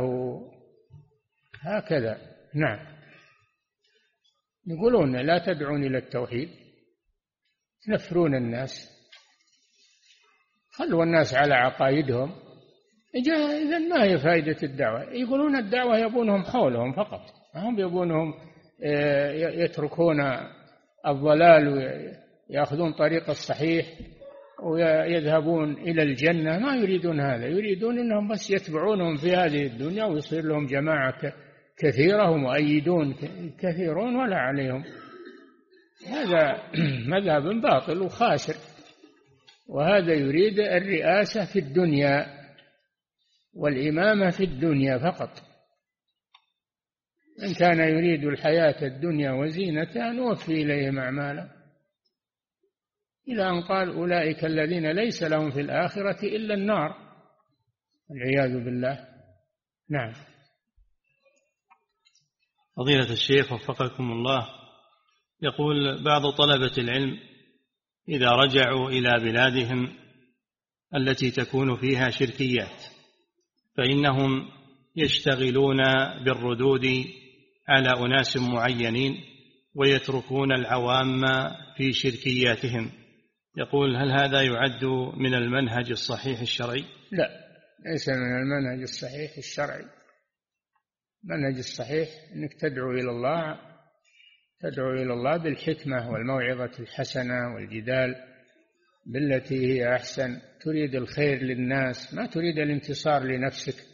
هكذا. نعم. يقولون لا تدعون إلى التوحيد، تنفرون الناس، خلوا الناس على عقائدهم. إذن ما هي فائدة الدعوة؟ يقولون الدعوة يبونهم حولهم فقط، هم يبونهم يتركون الضلال ويأخذون طريق الصحيح ويذهبون إلى الجنة. ما يريدون هذا، يريدون أنهم بس يتبعونهم في هذه الدنيا ويصير لهم جماعة كثيرة ومؤيدون كثيرون ولا عليهم. هذا مذهب باطل وخاسر. وهذا يريد الرئاسة في الدنيا والإمامة في الدنيا فقط. إن كان يريد الحياة الدنيا وزينتها نوفي إليهم أعمالا، إلى أن قال: أولئك الذين ليس لهم في الآخرة إلا النار، والعياذ بالله. نعم. فضيلة الشيخ وفقكم الله، يقول: بعض طلبة العلم إذا رجعوا إلى بلادهم التي تكون فيها شركيات فإنهم يشتغلون بالردود على أناس معينين ويتركون العوام في شركياتهم. يقول: هل هذا يعد من المنهج الصحيح الشرعي؟ لا، ليس من المنهج الصحيح الشرعي. المنهج الصحيح أنك تدعو إلى الله بالحكمة والموعظة الحسنة والجدال بالتي هي أحسن، تريد الخير للناس، ما تريد الانتصار لنفسك.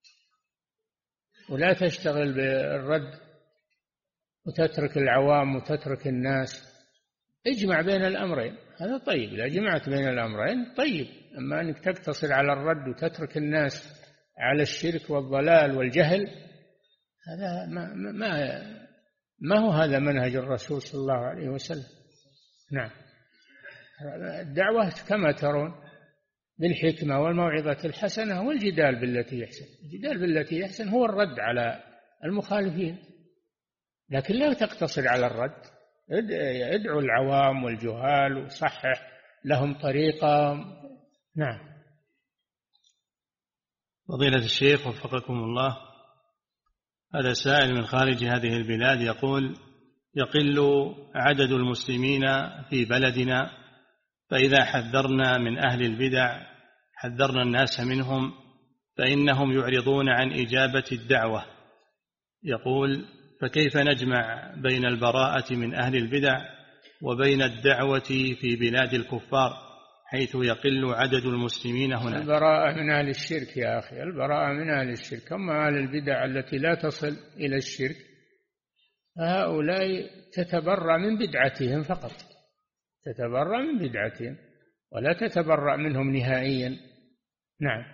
ولا تشتغل بالرد وتترك العوام وتترك الناس، اجمع بين الأمرين، هذا طيب. إذا جمعت بين الأمرين طيب. أما أنك تقتصر على الرد وتترك الناس على الشرك والضلال والجهل، هذا ما هو هذا منهج الرسول صلى الله عليه وسلم. نعم. الدعوة كما ترون بالحكمة والموعظة الحسنة والجدال بالتي يحسن. الجدال بالتي يحسن هو الرد على المخالفين، لكن لا تقتصر على الرد. ادعو العوام والجهال وصحح لهم طريقة. نعم. فضيلة الشيخ وفقكم الله، هذا سائل من خارج هذه البلاد يقول: يقل عدد المسلمين في بلدنا، فإذا حذرنا من أهل البدع حذرنا الناس منهم فإنهم يعرضون عن إجابة الدعوة. يقول: فكيف نجمع بين البراءة من أهل البدع وبين الدعوة في بلاد الكفار حيث يقل عدد المسلمين هناك؟ البراءة من أهل الشرك يا أخي، البراءة من أهل الشرك. أما أهل البدع التي لا تصل إلى الشرك هؤلاء تتبرأ من بدعتهم فقط، تتبرأ من بدعتهم ولا تتبرأ منهم نهائيا. نعم.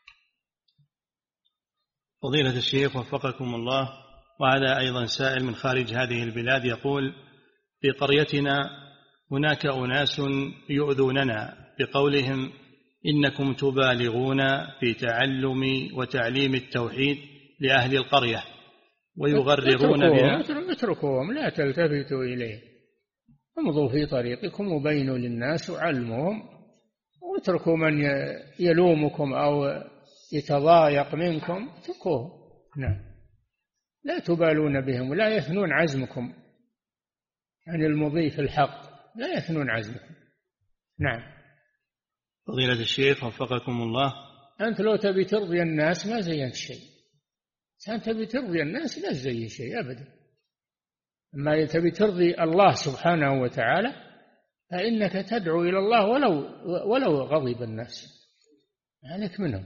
فضيلة الشيخ وفقكم الله، وهذا أيضا سائل من خارج هذه البلاد يقول: في قريتنا هناك أناس يؤذوننا بقولهم إنكم تبالغون في تعلم وتعليم التوحيد لأهل القرية، ويغررون بها. اتركوهم لا تلتفتوا إليه، امضوا في طريقكم وبينوا للناس وعلموهم، واتركوا من يلومكم أو يتضايق منكم اتركوه. نعم، لا تبالون بهم ولا يثنون عزمكم عن المضي في الحق، لا يثنون عزمكم. نعم. فضيلة الشيخ وفقكم الله، أنت لو تبي ترضي الناس ما زينت شيء، أنت تبي ترضي الناس لا تزين شيء أبدا. أما تبي ترضي الله سبحانه وتعالى فإنك تدعو إلى الله ولو غضب الناس، عليك منهم.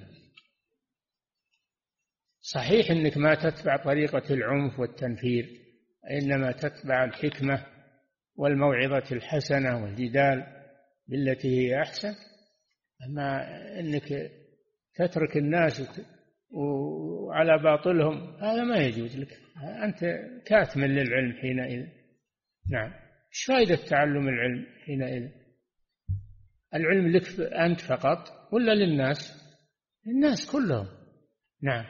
صحيح أنك ما تتبع طريقة العنف والتنفير، إنما تتبع الحكمة والموعظة الحسنة والجدال بالتي هي أحسن. أما أنك تترك الناس وعلى باطلهم هذا ما يجوز لك، أنت كاتم للعلم حينئذ. نعم. إيش فائدة تعلم العلم حينئذ؟ العلم لك أنت فقط ولا للناس؟ للناس كلهم. نعم.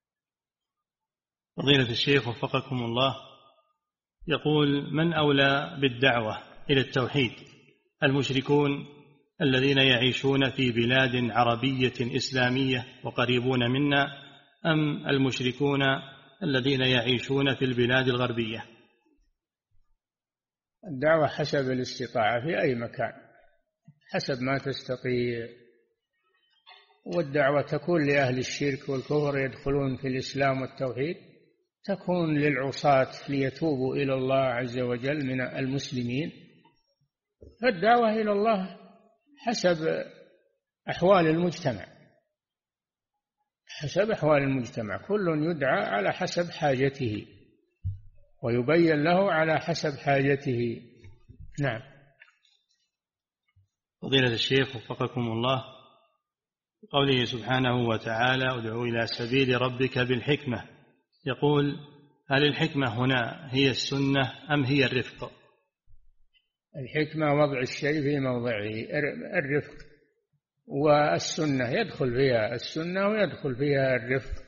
فضيلة الشيخ وفقكم الله، يقول: من أولى بالدعوة إلى التوحيد، المشركون الذين يعيشون في بلاد عربية إسلامية وقريبون منا، أم المشركون الذين يعيشون في البلاد الغربية؟ الدعوة حسب الاستطاعة في أي مكان، حسب ما تستطيع. والدعوة تكون لأهل الشرك والكفر يدخلون في الإسلام والتوحيد، تكون للعصاة ليتوبوا إلى الله عز وجل من المسلمين. فالدعوة إلى الله حسب أحوال المجتمع، حسب أحوال المجتمع، كل يدعى على حسب حاجته ويبين له على حسب حاجته. نعم. فضيلة الشيخ وفقكم الله، قوله سبحانه وتعالى: ادعو إلى سبيل ربك بالحكمة، يقول: هل الحكمة هنا هي السنة أم هي الرفق؟ الحكمة وضع الشيء في موضعه، الرفق والسنة يدخل فيها السنة ويدخل فيها الرفق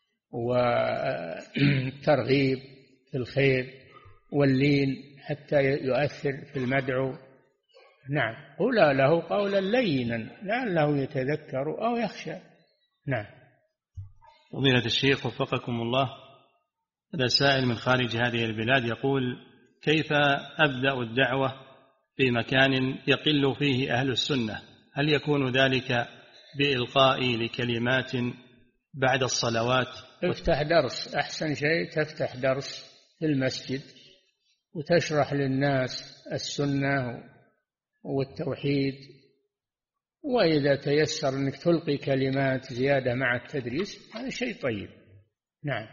والترغيب في الخير واللين حتى يؤثر في المدعو. نعم. قولا له قولا لينا لعله يتذكر أو يخشى. نعم. فضيلة الشيخ وفقكم الله، هذا سائل من خارج هذه البلاد يقول: كيف أبدأ الدعوة في مكان يقل فيه أهل السنة؟ هل يكون ذلك بإلقاء لكلمات بعد الصلوات؟ افتح درس، أحسن شيء تفتح درس في المسجد وتشرح للناس السنة والتوحيد، وإذا تيسر أنك تلقي كلمات زيادة مع التدريس هذا شيء طيب. نعم.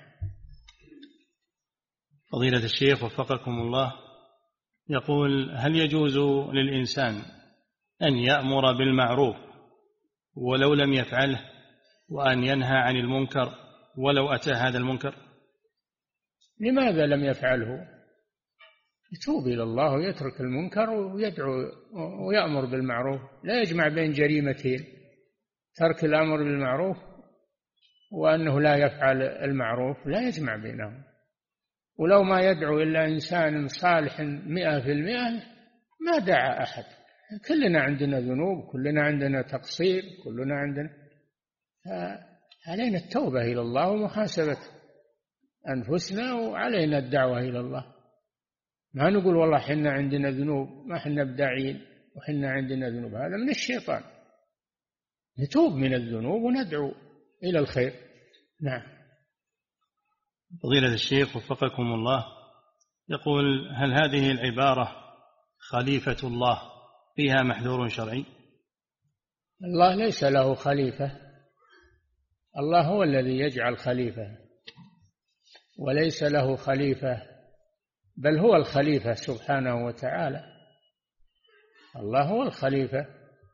فضيلة الشيخ وفقكم الله، يقول: هل يجوز للإنسان أن يأمر بالمعروف ولو لم يفعله، وأن ينهى عن المنكر ولو أتى هذا المنكر؟ لماذا لم يفعله؟ يتوب إلى الله ويترك المنكر ويدعو ويأمر بالمعروف، لا يجمع بين جريمتين، ترك الأمر بالمعروف وأنه لا يفعل المعروف، لا يجمع بينهم. ولو ما يدعو إلا إنسان صالح 100% ما دعا أحد. كلنا عندنا ذنوب، كلنا عندنا تقصير، كلنا عندنا، علينا التوبة إلى الله ومحاسبة أنفسنا، وعلينا الدعوة إلى الله. ما نقول والله حنا عندنا ذنوب ما حنا بداعين وحنا عندنا ذنوب، هذا من الشيطان. نتوب من الذنوب وندعو إلى الخير. نعم. فضيلة الشيخ وفقكم الله، يقول: هل هذه العبارة خليفة الله فيها محذور شرعي؟ الله ليس له خليفة، الله هو الذي يجعل خليفة، وليس له خليفة، بل هو الخليفة سبحانه وتعالى. الله هو الخليفة،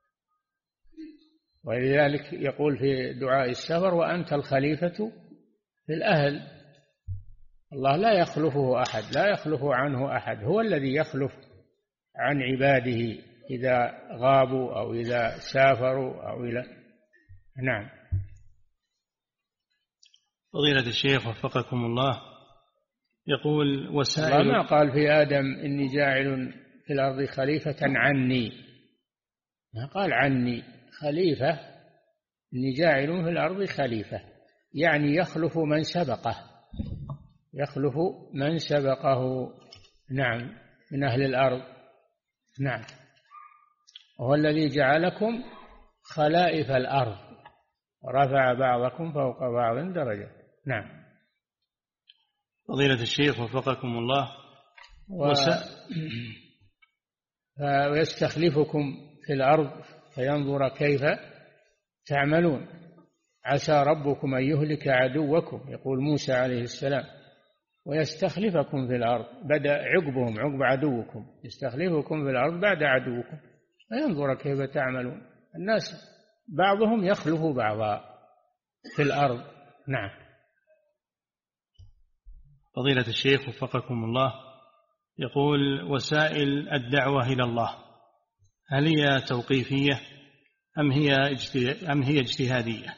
ولذلك يقول في دعاء السفر: وأنت الخليفة في الأهل. الله لا يخلفه أحد، لا يخلف عنه أحد، هو الذي يخلف عن عباده إذا غابوا أو إذا سافروا أو إلى. نعم. فضيلة الشيخ وفقكم الله، يقول وسائل الله ما قال في آدم إني جاعل في الأرض خليفة عني، ما قال عني خليفة، إني جاعل في الأرض خليفة يعني يخلف من سبقه، يخلف من سبقه، نعم، من أهل الأرض. نعم، وهو الذي جعلكم خلائف الأرض ورفع بعضكم فوق بعض درجة. نعم. فضيلة الشيخ وفقكم الله، ويستخلفكم في الأرض فينظر كيف تعملون، عسى ربكم أن يهلك عدوكم، يقول موسى عليه السلام، ويستخلفكم في الأرض، بدأ عقبهم عقب عدوكم، يستخلفكم في الأرض بعد عدوكم فينظر كيف تعملون. الناس بعضهم يخلف بعضا في الأرض. نعم. فضيلة الشيخ وفقكم الله، يقول وسائل الدعوة إلى الله هل هي توقيفية أم هي اجتهادية؟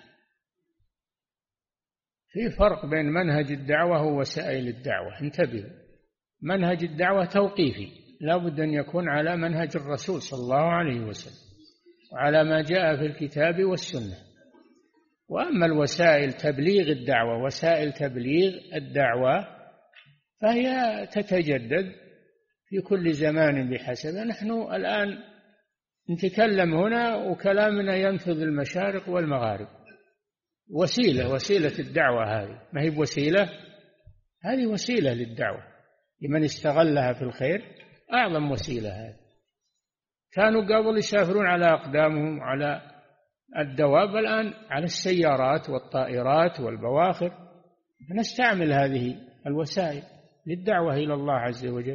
في فرق بين منهج الدعوة ووسائل الدعوة، انتبهوا. منهج الدعوة توقيفي، لا بد أن يكون على منهج الرسول صلى الله عليه وسلم وعلى ما جاء في الكتاب والسنة. وأما الوسائل تبليغ الدعوة، وسائل تبليغ الدعوة فهي تتجدد في كل زمان بحسب. نحن الآن نتكلم هنا وكلامنا ينفذ المشارق والمغارب، وسيلة الدعوة هذه، ما هي بوسيلة، هذه وسيلة للدعوة لمن استغلها في الخير، أعظم وسيلة هذه. كانوا قبل يسافرون على أقدامهم على الدواب، الآن على السيارات والطائرات والبواخر. نستعمل هذه الوسائل للدعوة إلى الله عز وجل.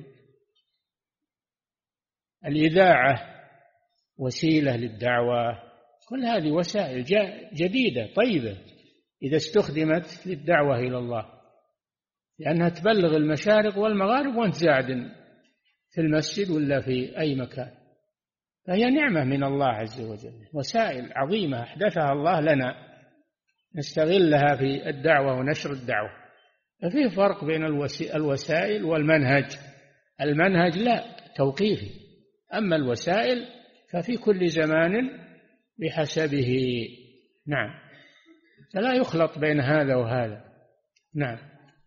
الإذاعة وسيلة للدعوة، كل هذه وسائل جديدة طيبة إذا استخدمت للدعوة إلى الله، لأنها تبلغ المشارق والمغارب وأنت قاعد في المسجد ولا في أي مكان، فهي نعمة من الله عز وجل، وسائل عظيمة أحدثها الله لنا نستغلها في الدعوة ونشر الدعوة. ففيه فرق بين الوسائل والمنهج. المنهج لا توقيفي، أما الوسائل ففي كل زمان بحسبه. نعم، فلا يخلط بين هذا وهذا. نعم.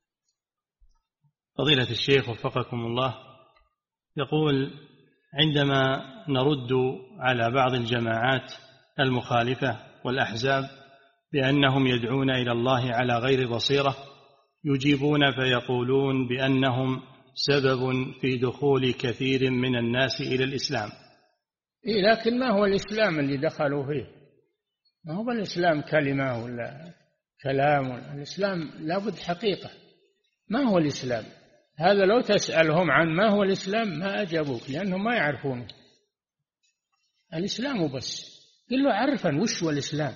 فضيلة الشيخ وفقكم الله، يقول عندما نرد على بعض الجماعات المخالفة والأحزاب بأنهم يدعون إلى الله على غير بصيرة، يجيبون فيقولون بأنهم سبب في دخول كثير من الناس إلى الإسلام. لكن ما هو الإسلام اللي دخلوا فيه؟ ما هو الإسلام كلمة ولا كلام؟ الإسلام لابد حقيقة. ما هو الإسلام؟ هذا لو تسألهم عن ما هو الإسلام ما أجابوك، لأنهم ما يعرفون الإسلام وبس. قل له عرفا وش هو الإسلام،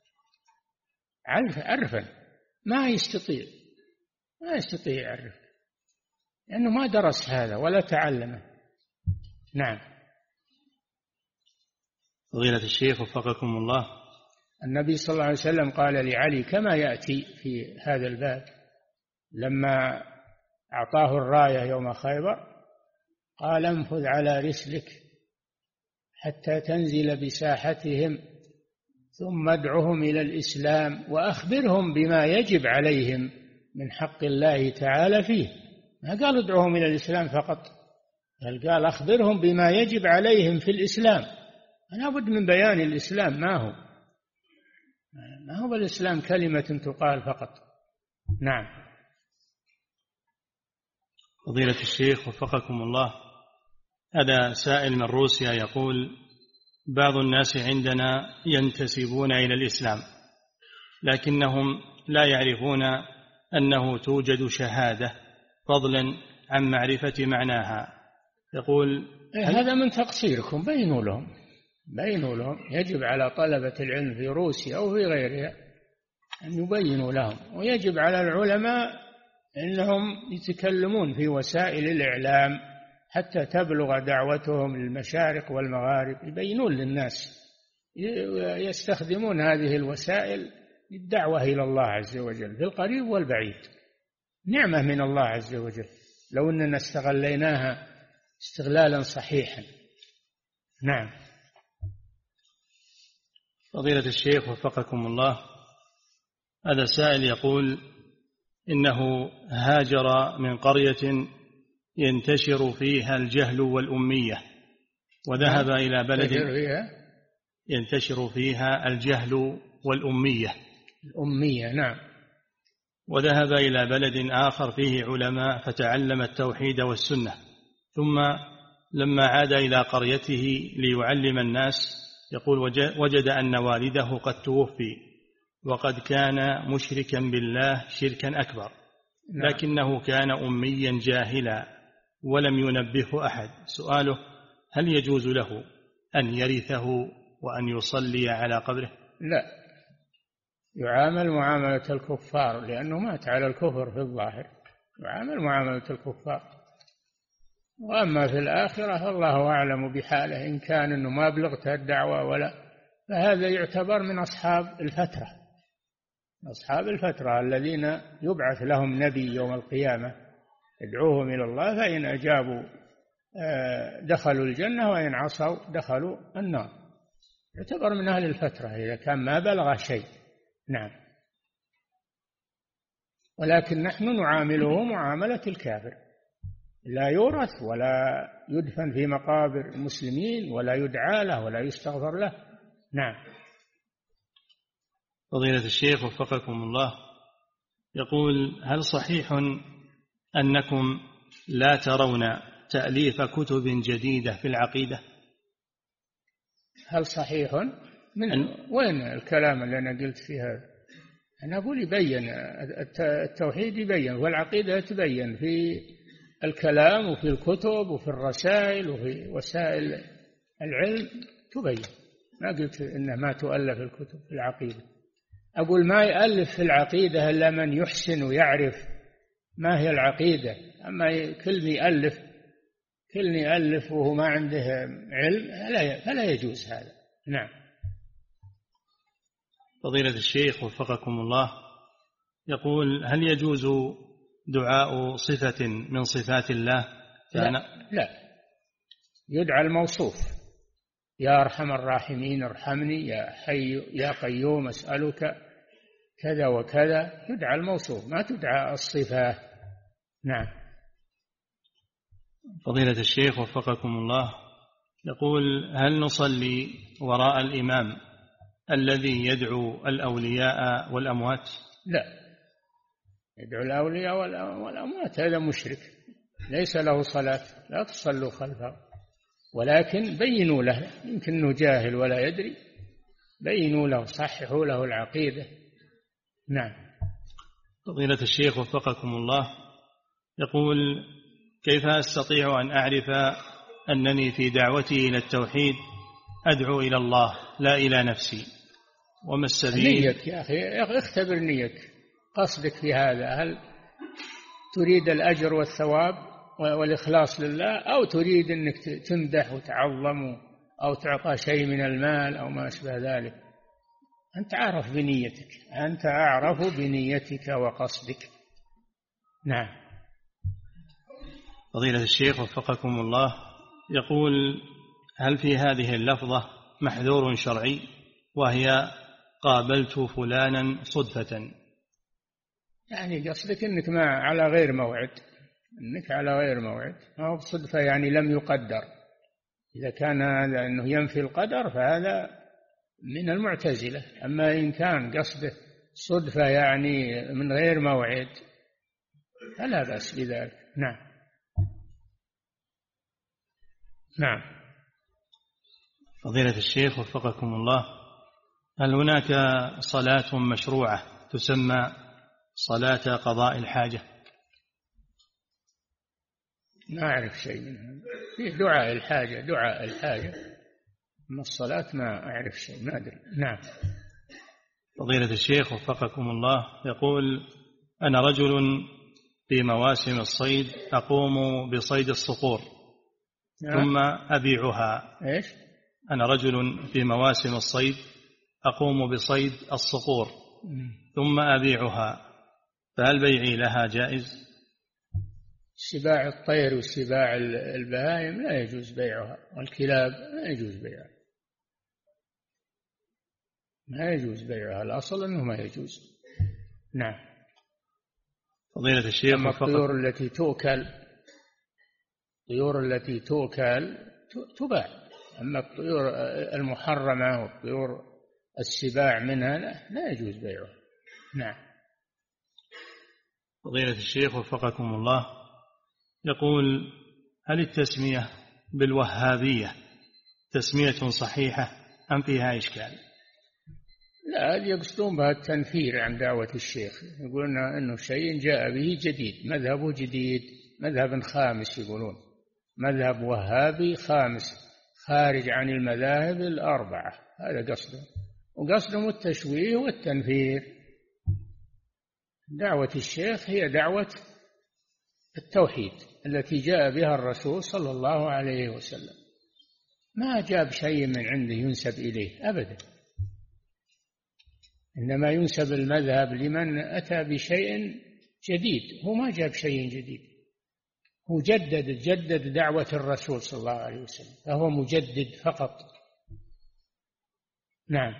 عرفا ما يستطيع يعرف، لأنه ما درس هذا ولا تعلمه. نعم. فضيلة الشيخ وفقكم الله، النبي صلى الله عليه وسلم قال لعلي كما يأتي في هذا الباب، لما أعطاه الراية يوم خيبر قال انفذ على رسلك حتى تنزل بساحتهم ثم ادعهم إلى الإسلام وأخبرهم بما يجب عليهم من حق الله تعالى فيه. ما قال ادعوهم إلى الإسلام فقط، بل قال أخبرهم بما يجب عليهم في الإسلام. لا بد من بيان الإسلام ما هو الإسلام كلمة تقال فقط. نعم. فضيلة الشيخ وفقكم الله، هذا سائل من روسيا يقول بعض الناس عندنا ينتسبون إلى الإسلام لكنهم لا يعرفون أنه توجد شهادة فضلا عن معرفة معناها. يقول هذا من تقصيركم، بينوا لهم. يجب على طلبة العلم في روسيا أو في غيرها أن يبينوا لهم، ويجب على العلماء أنهم يتكلمون في وسائل الإعلام حتى تبلغ دعوتهم للمشارق والمغارب، يبينون للناس، يستخدمون هذه الوسائل للدعوة إلى الله عز وجل في القريب والبعيد. نعمة من الله عز وجل لو أننا استغليناها استغلالا صحيحا. نعم. فضيلة الشيخ وفقكم الله، هذا سائل يقول إنه هاجر من قرية ينتشر فيها الجهل والأمية وذهب إلى بلد ينتشر فيها الجهل والأمية. الأمية، نعم. وذهب إلى بلد آخر فيه علماء فتعلم التوحيد والسنة، ثم لما عاد إلى قريته ليعلم الناس يقول وجد أن والده قد توفي وقد كان مشركا بالله شركا أكبر، لكنه كان أميا جاهلا ولم ينبهه أحد. سؤاله: هل يجوز له أن يرثه وأن يصلي على قبره؟ لا، يعامل معاملة الكفار لأنه مات على الكفر في الظاهر، يعامل معاملة الكفار. وأما في الآخرة فالله أعلم بحاله، إن كان أنه ما بلغته الدعوة ولا، فهذا يعتبر من أصحاب الفترة، أصحاب الفترة الذين يبعث لهم نبي يوم القيامة يدعوهم إلى الله، فإن أجابوا دخلوا الجنة وإن عصوا دخلوا النار، يعتبر من أهل الفترة إذا كان ما بلغ شيء. نعم. ولكن نحن نعامله معاملة الكافر، لا يورث ولا يدفن في مقابر المسلمين ولا يدعى له ولا يستغفر له. نعم. فضيلة الشيخ وفقكم الله، يقول: هل صحيح أنكم لا ترون تأليف كتب جديدة في العقيدة؟ هل صحيح؟ من وين الكلام اللي أنا قلت في هذا؟ أنا أقول يبين التوحيد، يبين والعقيدة تبين في الكلام وفي الكتب وفي الرسائل وفي وسائل العلم تبين. ما قلت إنه ما تؤلف الكتب في العقيدة، أقول ما يألف في العقيدة إلا من يحسن ويعرف ما هي العقيدة. أما كل يألف وهو ما عنده علم فلا يجوز هذا. نعم. فضيلة الشيخ وفقكم الله، يقول: هل يجوز دعاء صفة من صفات الله؟ لا، يدعى الموصوف: يا أرحم الراحمين ارحمني، يا حي يا قيوم أسألك كذا وكذا، يدعى الموصوف ما تدعى الصفة. نعم. فضيلة الشيخ وفقكم الله، يقول: هل نصلي وراء الإمام الذي يدعو الأولياء والأموات؟ لا، يدعو الأولياء والأموات هذا مشرك ليس له صلاة، لا تصلوا خلفه، ولكن بينوا له، يمكن أنه جاهل ولا يدري، بينوا له، صححوا له العقيدة. نعم. فضيلة الشيخ وفقكم الله، يقول: كيف أستطيع أن أعرف أنني في دعوتي إلى التوحيد أدعو إلى الله لا إلى نفسي؟ وما السبيل؟ نيتك يا أخي، اختبر نيتك، قصدك في هذا، هل تريد الأجر والثواب والإخلاص لله، أو تريد أنك تمدح وتعظم أو تعطى شيء من المال أو ما أشبه ذلك؟ أنت أعرف بنيتك، أنت أعرف بنيتك وقصدك. نعم. فضيلة الشيخ وفقكم الله، يقول: هل في هذه اللفظة محذور شرعي وهي قابلت فلانا صدفة؟ يعني قصدك أنك ما على غير موعد، أنك على غير موعد، أو صدفة يعني لم يقدر. إذا كان هذا أنه ينفي القدر فهذا من المعتزلة. أما إن كان قصده صدفة يعني من غير موعد فلا بأس بذلك. نعم. نعم. فضيلة الشيخ وفقكم الله، هل هناك صلاة مشروعة تسمى صلاة قضاء الحاجة؟ ما أعرف شيء منها، في دعاء الحاجة، أما الصلاة ما أعرف شيء، ما أدري. نعم. فضيلة الشيخ وفقكم الله، يقول: أنا رجل في مواسم الصيد أقوم بصيد الصقور ثم أبيعها. إيش؟ أنا رجل في مواسم الصيد أقوم بصيد الصقور ثم أبيعها، فهل بيعي لها جائز؟ سباع الطير وسباع البهائم لا يجوز بيعها، والكلاب لا يجوز بيعها، ما يجوز بيعها، الأصل أنه ما يجوز. نعم. فضيلة الشيخ أما الطيور التي تؤكل تباع، أما الطيور المحرمة والطيور السباع منها لا يجوز بيعها. نعم. فضيلة الشيخ وفقكم الله، يقول: هل التسمية بالوهابية تسمية صحيحة أم فيها إشكال؟ لا، يقصدون بها التنفير عن دعوة الشيخ، يقولون أنه شيء جاء به جديد، مذهبه جديد، مذهب خامس، يقولون مذهب وهابي خامس خارج عن المذاهب الأربعة، هذا قصدهم، وقصدهم التشويه والتنفير. دعوة الشيخ هي دعوة التوحيد التي جاء بها الرسول صلى الله عليه وسلم، ما جاب شيء من عنده ينسب إليه أبدا، إنما ينسب المذهب لمن أتى بشيء جديد، هو ما جاب شيء جديد، هو جدد دعوة الرسول صلى الله عليه وسلم، فهو مجدد فقط. نعم.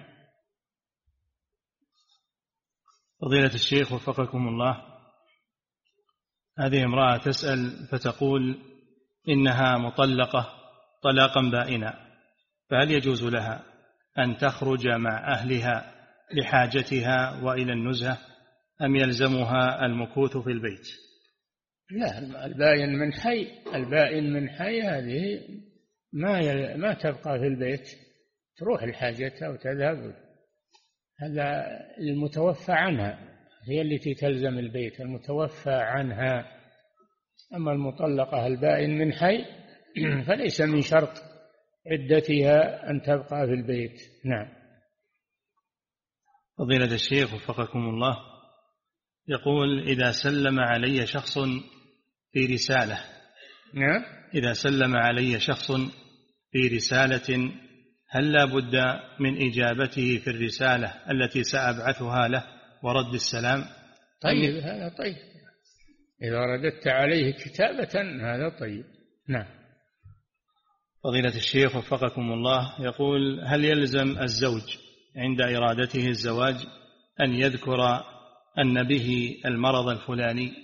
فضيلة الشيخ وفقكم الله، هذه امرأة تسأل فتقول إنها مطلقة طلاقا بائنا، فهل يجوز لها أن تخرج مع أهلها لحاجتها وإلى النزهة أم يلزمها المكوث في البيت؟ لا، البائن من حي هذه ما تبقى في البيت، تروح لحاجتها وتذهب، هذا المتوفى عنها، هي التي تلزم البيت، المتوفى عنها. أما المطلقة البائن من حي فليس من شرط عدتها أن تبقى في البيت. نعم. فضيلة الشيخ وفقكم الله، يقول: إذا سلم علي شخص في رسالة، نعم، إذا سلم علي شخص في رسالة هل لا بد من إجابته في الرسالة التي سأبعثها له ورد السلام؟ طيب، هذا طيب، إذا رددت عليه كتابة هذا طيب. نعم. فضيلة الشيخ وفقكم الله، يقول: هل يلزم الزوج عند إرادته الزواج أن يذكر أن به المرض الفلاني؟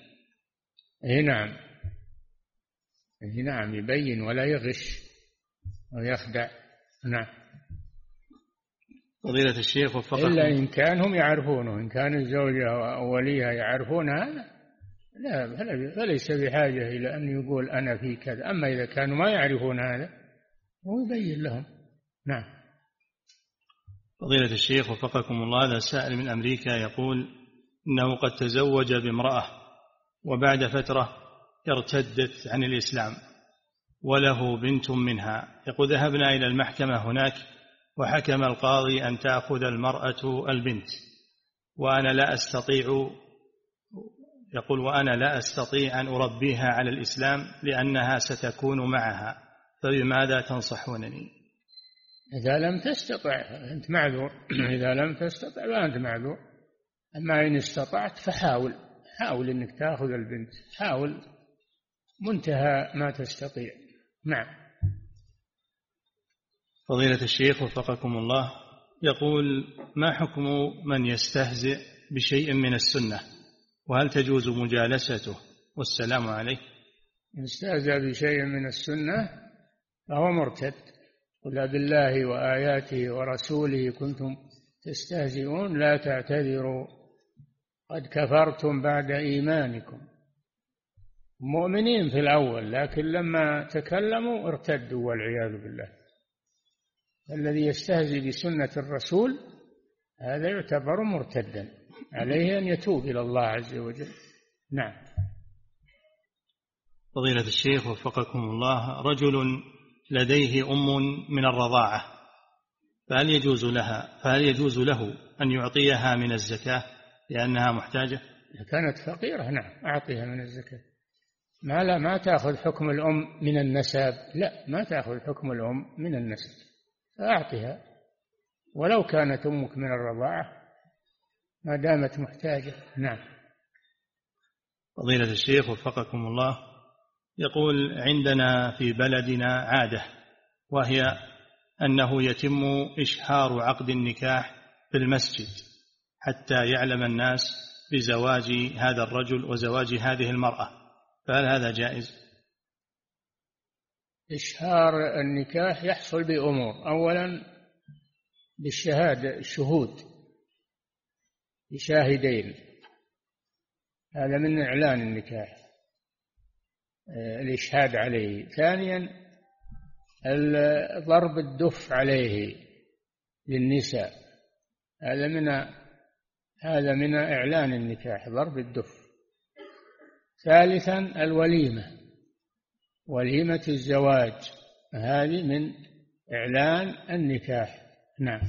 نعم، يبين ولا يغش ويخدع. نعم. فضيلة الشيخ وفقكم، إلا إن كان هم يعرفونه، إن كان الزوجة ووليها يعرفون هذا لا، فليس بحاجة إلى أن يقول أنا في كذا. أما إذا كانوا ما يعرفون هذا هو يبين لهم. نعم. فضيلة الشيخ وفقكم الله، هذا سائل من أمريكا يقول إنه قد تزوج بامرأة وبعد فترة ارتدت عن الإسلام وله بنت منها، يقول: ذهبنا إلى المحكمة هناك وحكم القاضي أن تأخذ المرأة البنت، وأنا لا أستطيع أن أربيها على الإسلام لأنها ستكون معها، فبماذا تنصحونني؟ إذا لم تستطع أنت معذور، إذا لم تستطع فأنت معذور. أما إن استطعت فحاول أنك تأخذ البنت، حاول منتهى ما تستطيع. نعم. فضيلة الشيخ وفقكم الله، يقول: ما حكم من يستهزئ بشيء من السنة، وهل تجوز مجالسته؟ والسلام عليه. يستهزئ بشيء من السنة فهو مرتد، قل بالله وآياته ورسوله كنتم تستهزئون لا تعتذروا قد كفرتم بعد إيمانكم. مؤمنين في الأول لكن لما تكلموا ارتدوا والعياذ بالله. الذي يستهزئ بسنة الرسول هذا يعتبر مرتدا، عليه أن يتوب إلى الله عز وجل. نعم. فضيلة الشيخ وفقكم الله، رجل لديه أم من الرضاعة، فهل يجوز له أن يعطيها من الزكاة لأنها محتاجة؟ إذا كانت فقيرة نعم أعطيها من الزكاة. ما تأخذ حكم الأم من النسب، لا، ما تأخذ حكم الأم من النسب، فأعطيها ولو كانت أمك من الرضاعة ما دامت محتاجة. نعم. فضيلة الشيخ وفقكم الله، يقول: عندنا في بلدنا عادة، وهي أنه يتم إشهار عقد النكاح في المسجد حتى يعلم الناس بزواج هذا الرجل وزواج هذه المرأة، فهل هذا جائز؟ إشهار النكاح يحصل بأمور: أولا بالشهادة، الشهود بشاهدين، هذا من إعلان النكاح، الإشهاد عليه. ثانيا ضرب الدف عليه للنساء، هذا من إعلان النكاح، ضرب الدف. ثالثا الوليمة، وليمة الزواج، هذه من إعلان النكاح. نعم.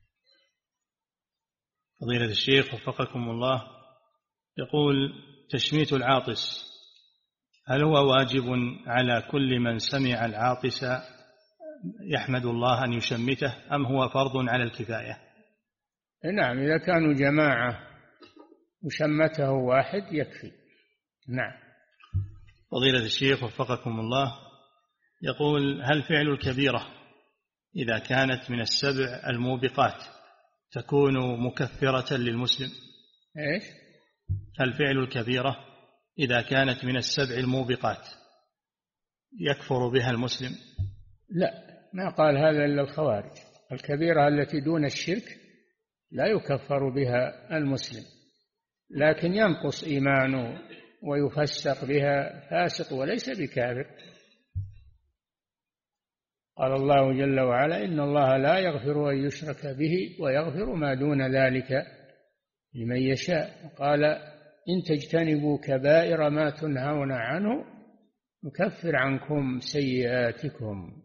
فضيلة الشيخ وفقكم الله، يقول: تشميت العاطس هل هو واجب على كل من سمع العاطس يحمد الله أن يشمته، أم هو فرض على الكفاية؟ نعم، إذا كانوا جماعة وشمته واحد يكفي. نعم. فضيلة الشيخ وفقكم الله، يقول: هل فعل الكبيرة إذا كانت من السبع الموبقات تكون مكفرة للمسلم؟ إيش؟ هل فعل الكبيرة إذا كانت من السبع الموبقات يكفر بها المسلم؟ لا، ما قال هذا إلا الخوارج. الكبيرة التي دون الشرك لا يكفر بها المسلم، لكن ينقص إيمانه ويفسق بها فاسق وليس بكافر. قال الله جل وعلا: إن الله لا يغفر أن يشرك به ويغفر ما دون ذلك لمن يشاء. قال: إن تجتنبوا كبائر ما تنهون عنه نكفر عنكم سيئاتكم.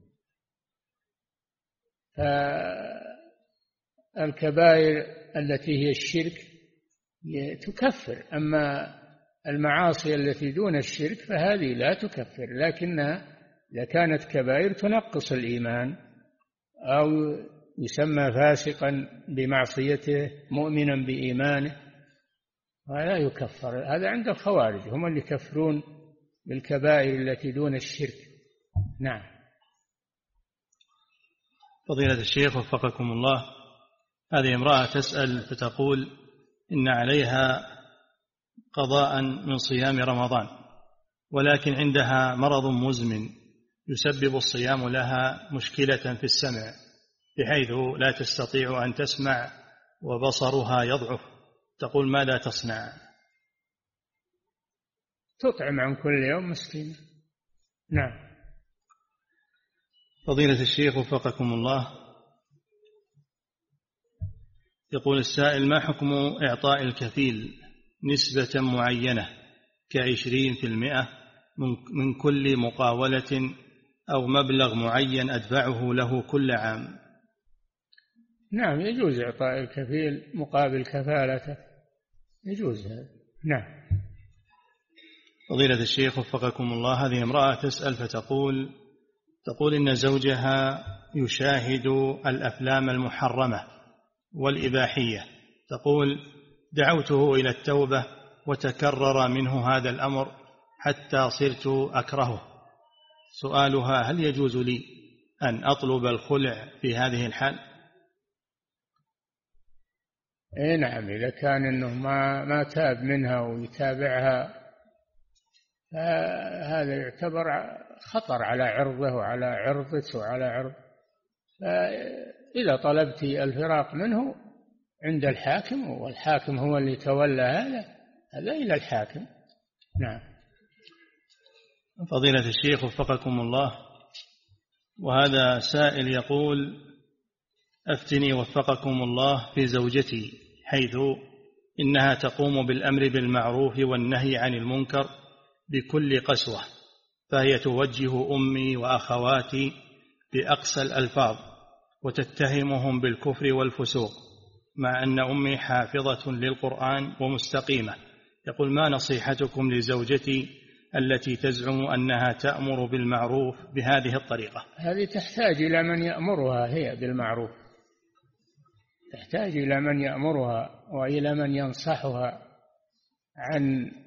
فالكبائر التي هي الشرك تكفر، أما المعاصي التي دون الشرك فهذه لا تكفر، لكنها إذا كانت كبائر تنقص الإيمان، أو يسمى فاسقا بمعصيته مؤمنا بإيمانه، ولا يكفر. هذا عند الخوارج، هم اللي يكفرون بالكبائر التي دون الشرك. نعم. فضيلة الشيخ وفقكم الله، هذه امرأة تسأل فتقول إن عليها قضاء من صيام رمضان، ولكن عندها مرض مزمن يسبب الصيام لها مشكلة في السمع، بحيث لا تستطيع أن تسمع وبصرها يضعف. تقول: ماذا تصنع؟ تطعم عن كل يوم مسكين. نعم. فضيلة الشيخ وفقكم الله، يقول السائل: ما حكم إعطاء الكفيل نسبة معينة ك20% من كل مقاولة أو مبلغ معين أدفعه له كل عام؟ نعم، يجوز إعطاء الكفيل مقابل كفالته، يجوز هذا. نعم. فضيلة الشيخ وفقكم الله، هذه امرأة تسأل فتقول إن زوجها يشاهد الأفلام المحرمة والإباحية. تقول: دعوته إلى التوبة وتكرر منه هذا الأمر حتى صرت أكرهه. سؤالها: هل يجوز لي أن أطلب الخلع في هذه الحال؟ نعم، إذا كان أنه ما تاب منها ويتابعها، هذا يعتبر خطر على عرضه وعلى عرضك وعلى عرض. إذا طلبت الفراق منه عند الحاكم، والحاكم هو اللي تولى هذا إلى الحاكم. نعم. فضيلة الشيخ وفقكم الله، وهذا سائل يقول: أفتني وفقكم الله في زوجتي، حيث إنها تقوم بالأمر بالمعروف والنهي عن المنكر بكل قسوة، فهي توجه أمي وأخواتي بأقسى الألفاظ وتتهمهم بالكفر والفسوق، مع أن أمي حافظة للقرآن ومستقيمة. يقول: ما نصيحتكم لزوجتي التي تزعم أنها تأمر بالمعروف بهذه الطريقة؟ هذه تحتاج إلى من يأمرها هي بالمعروف، تحتاج إلى من يأمرها وإلى من ينصحها عن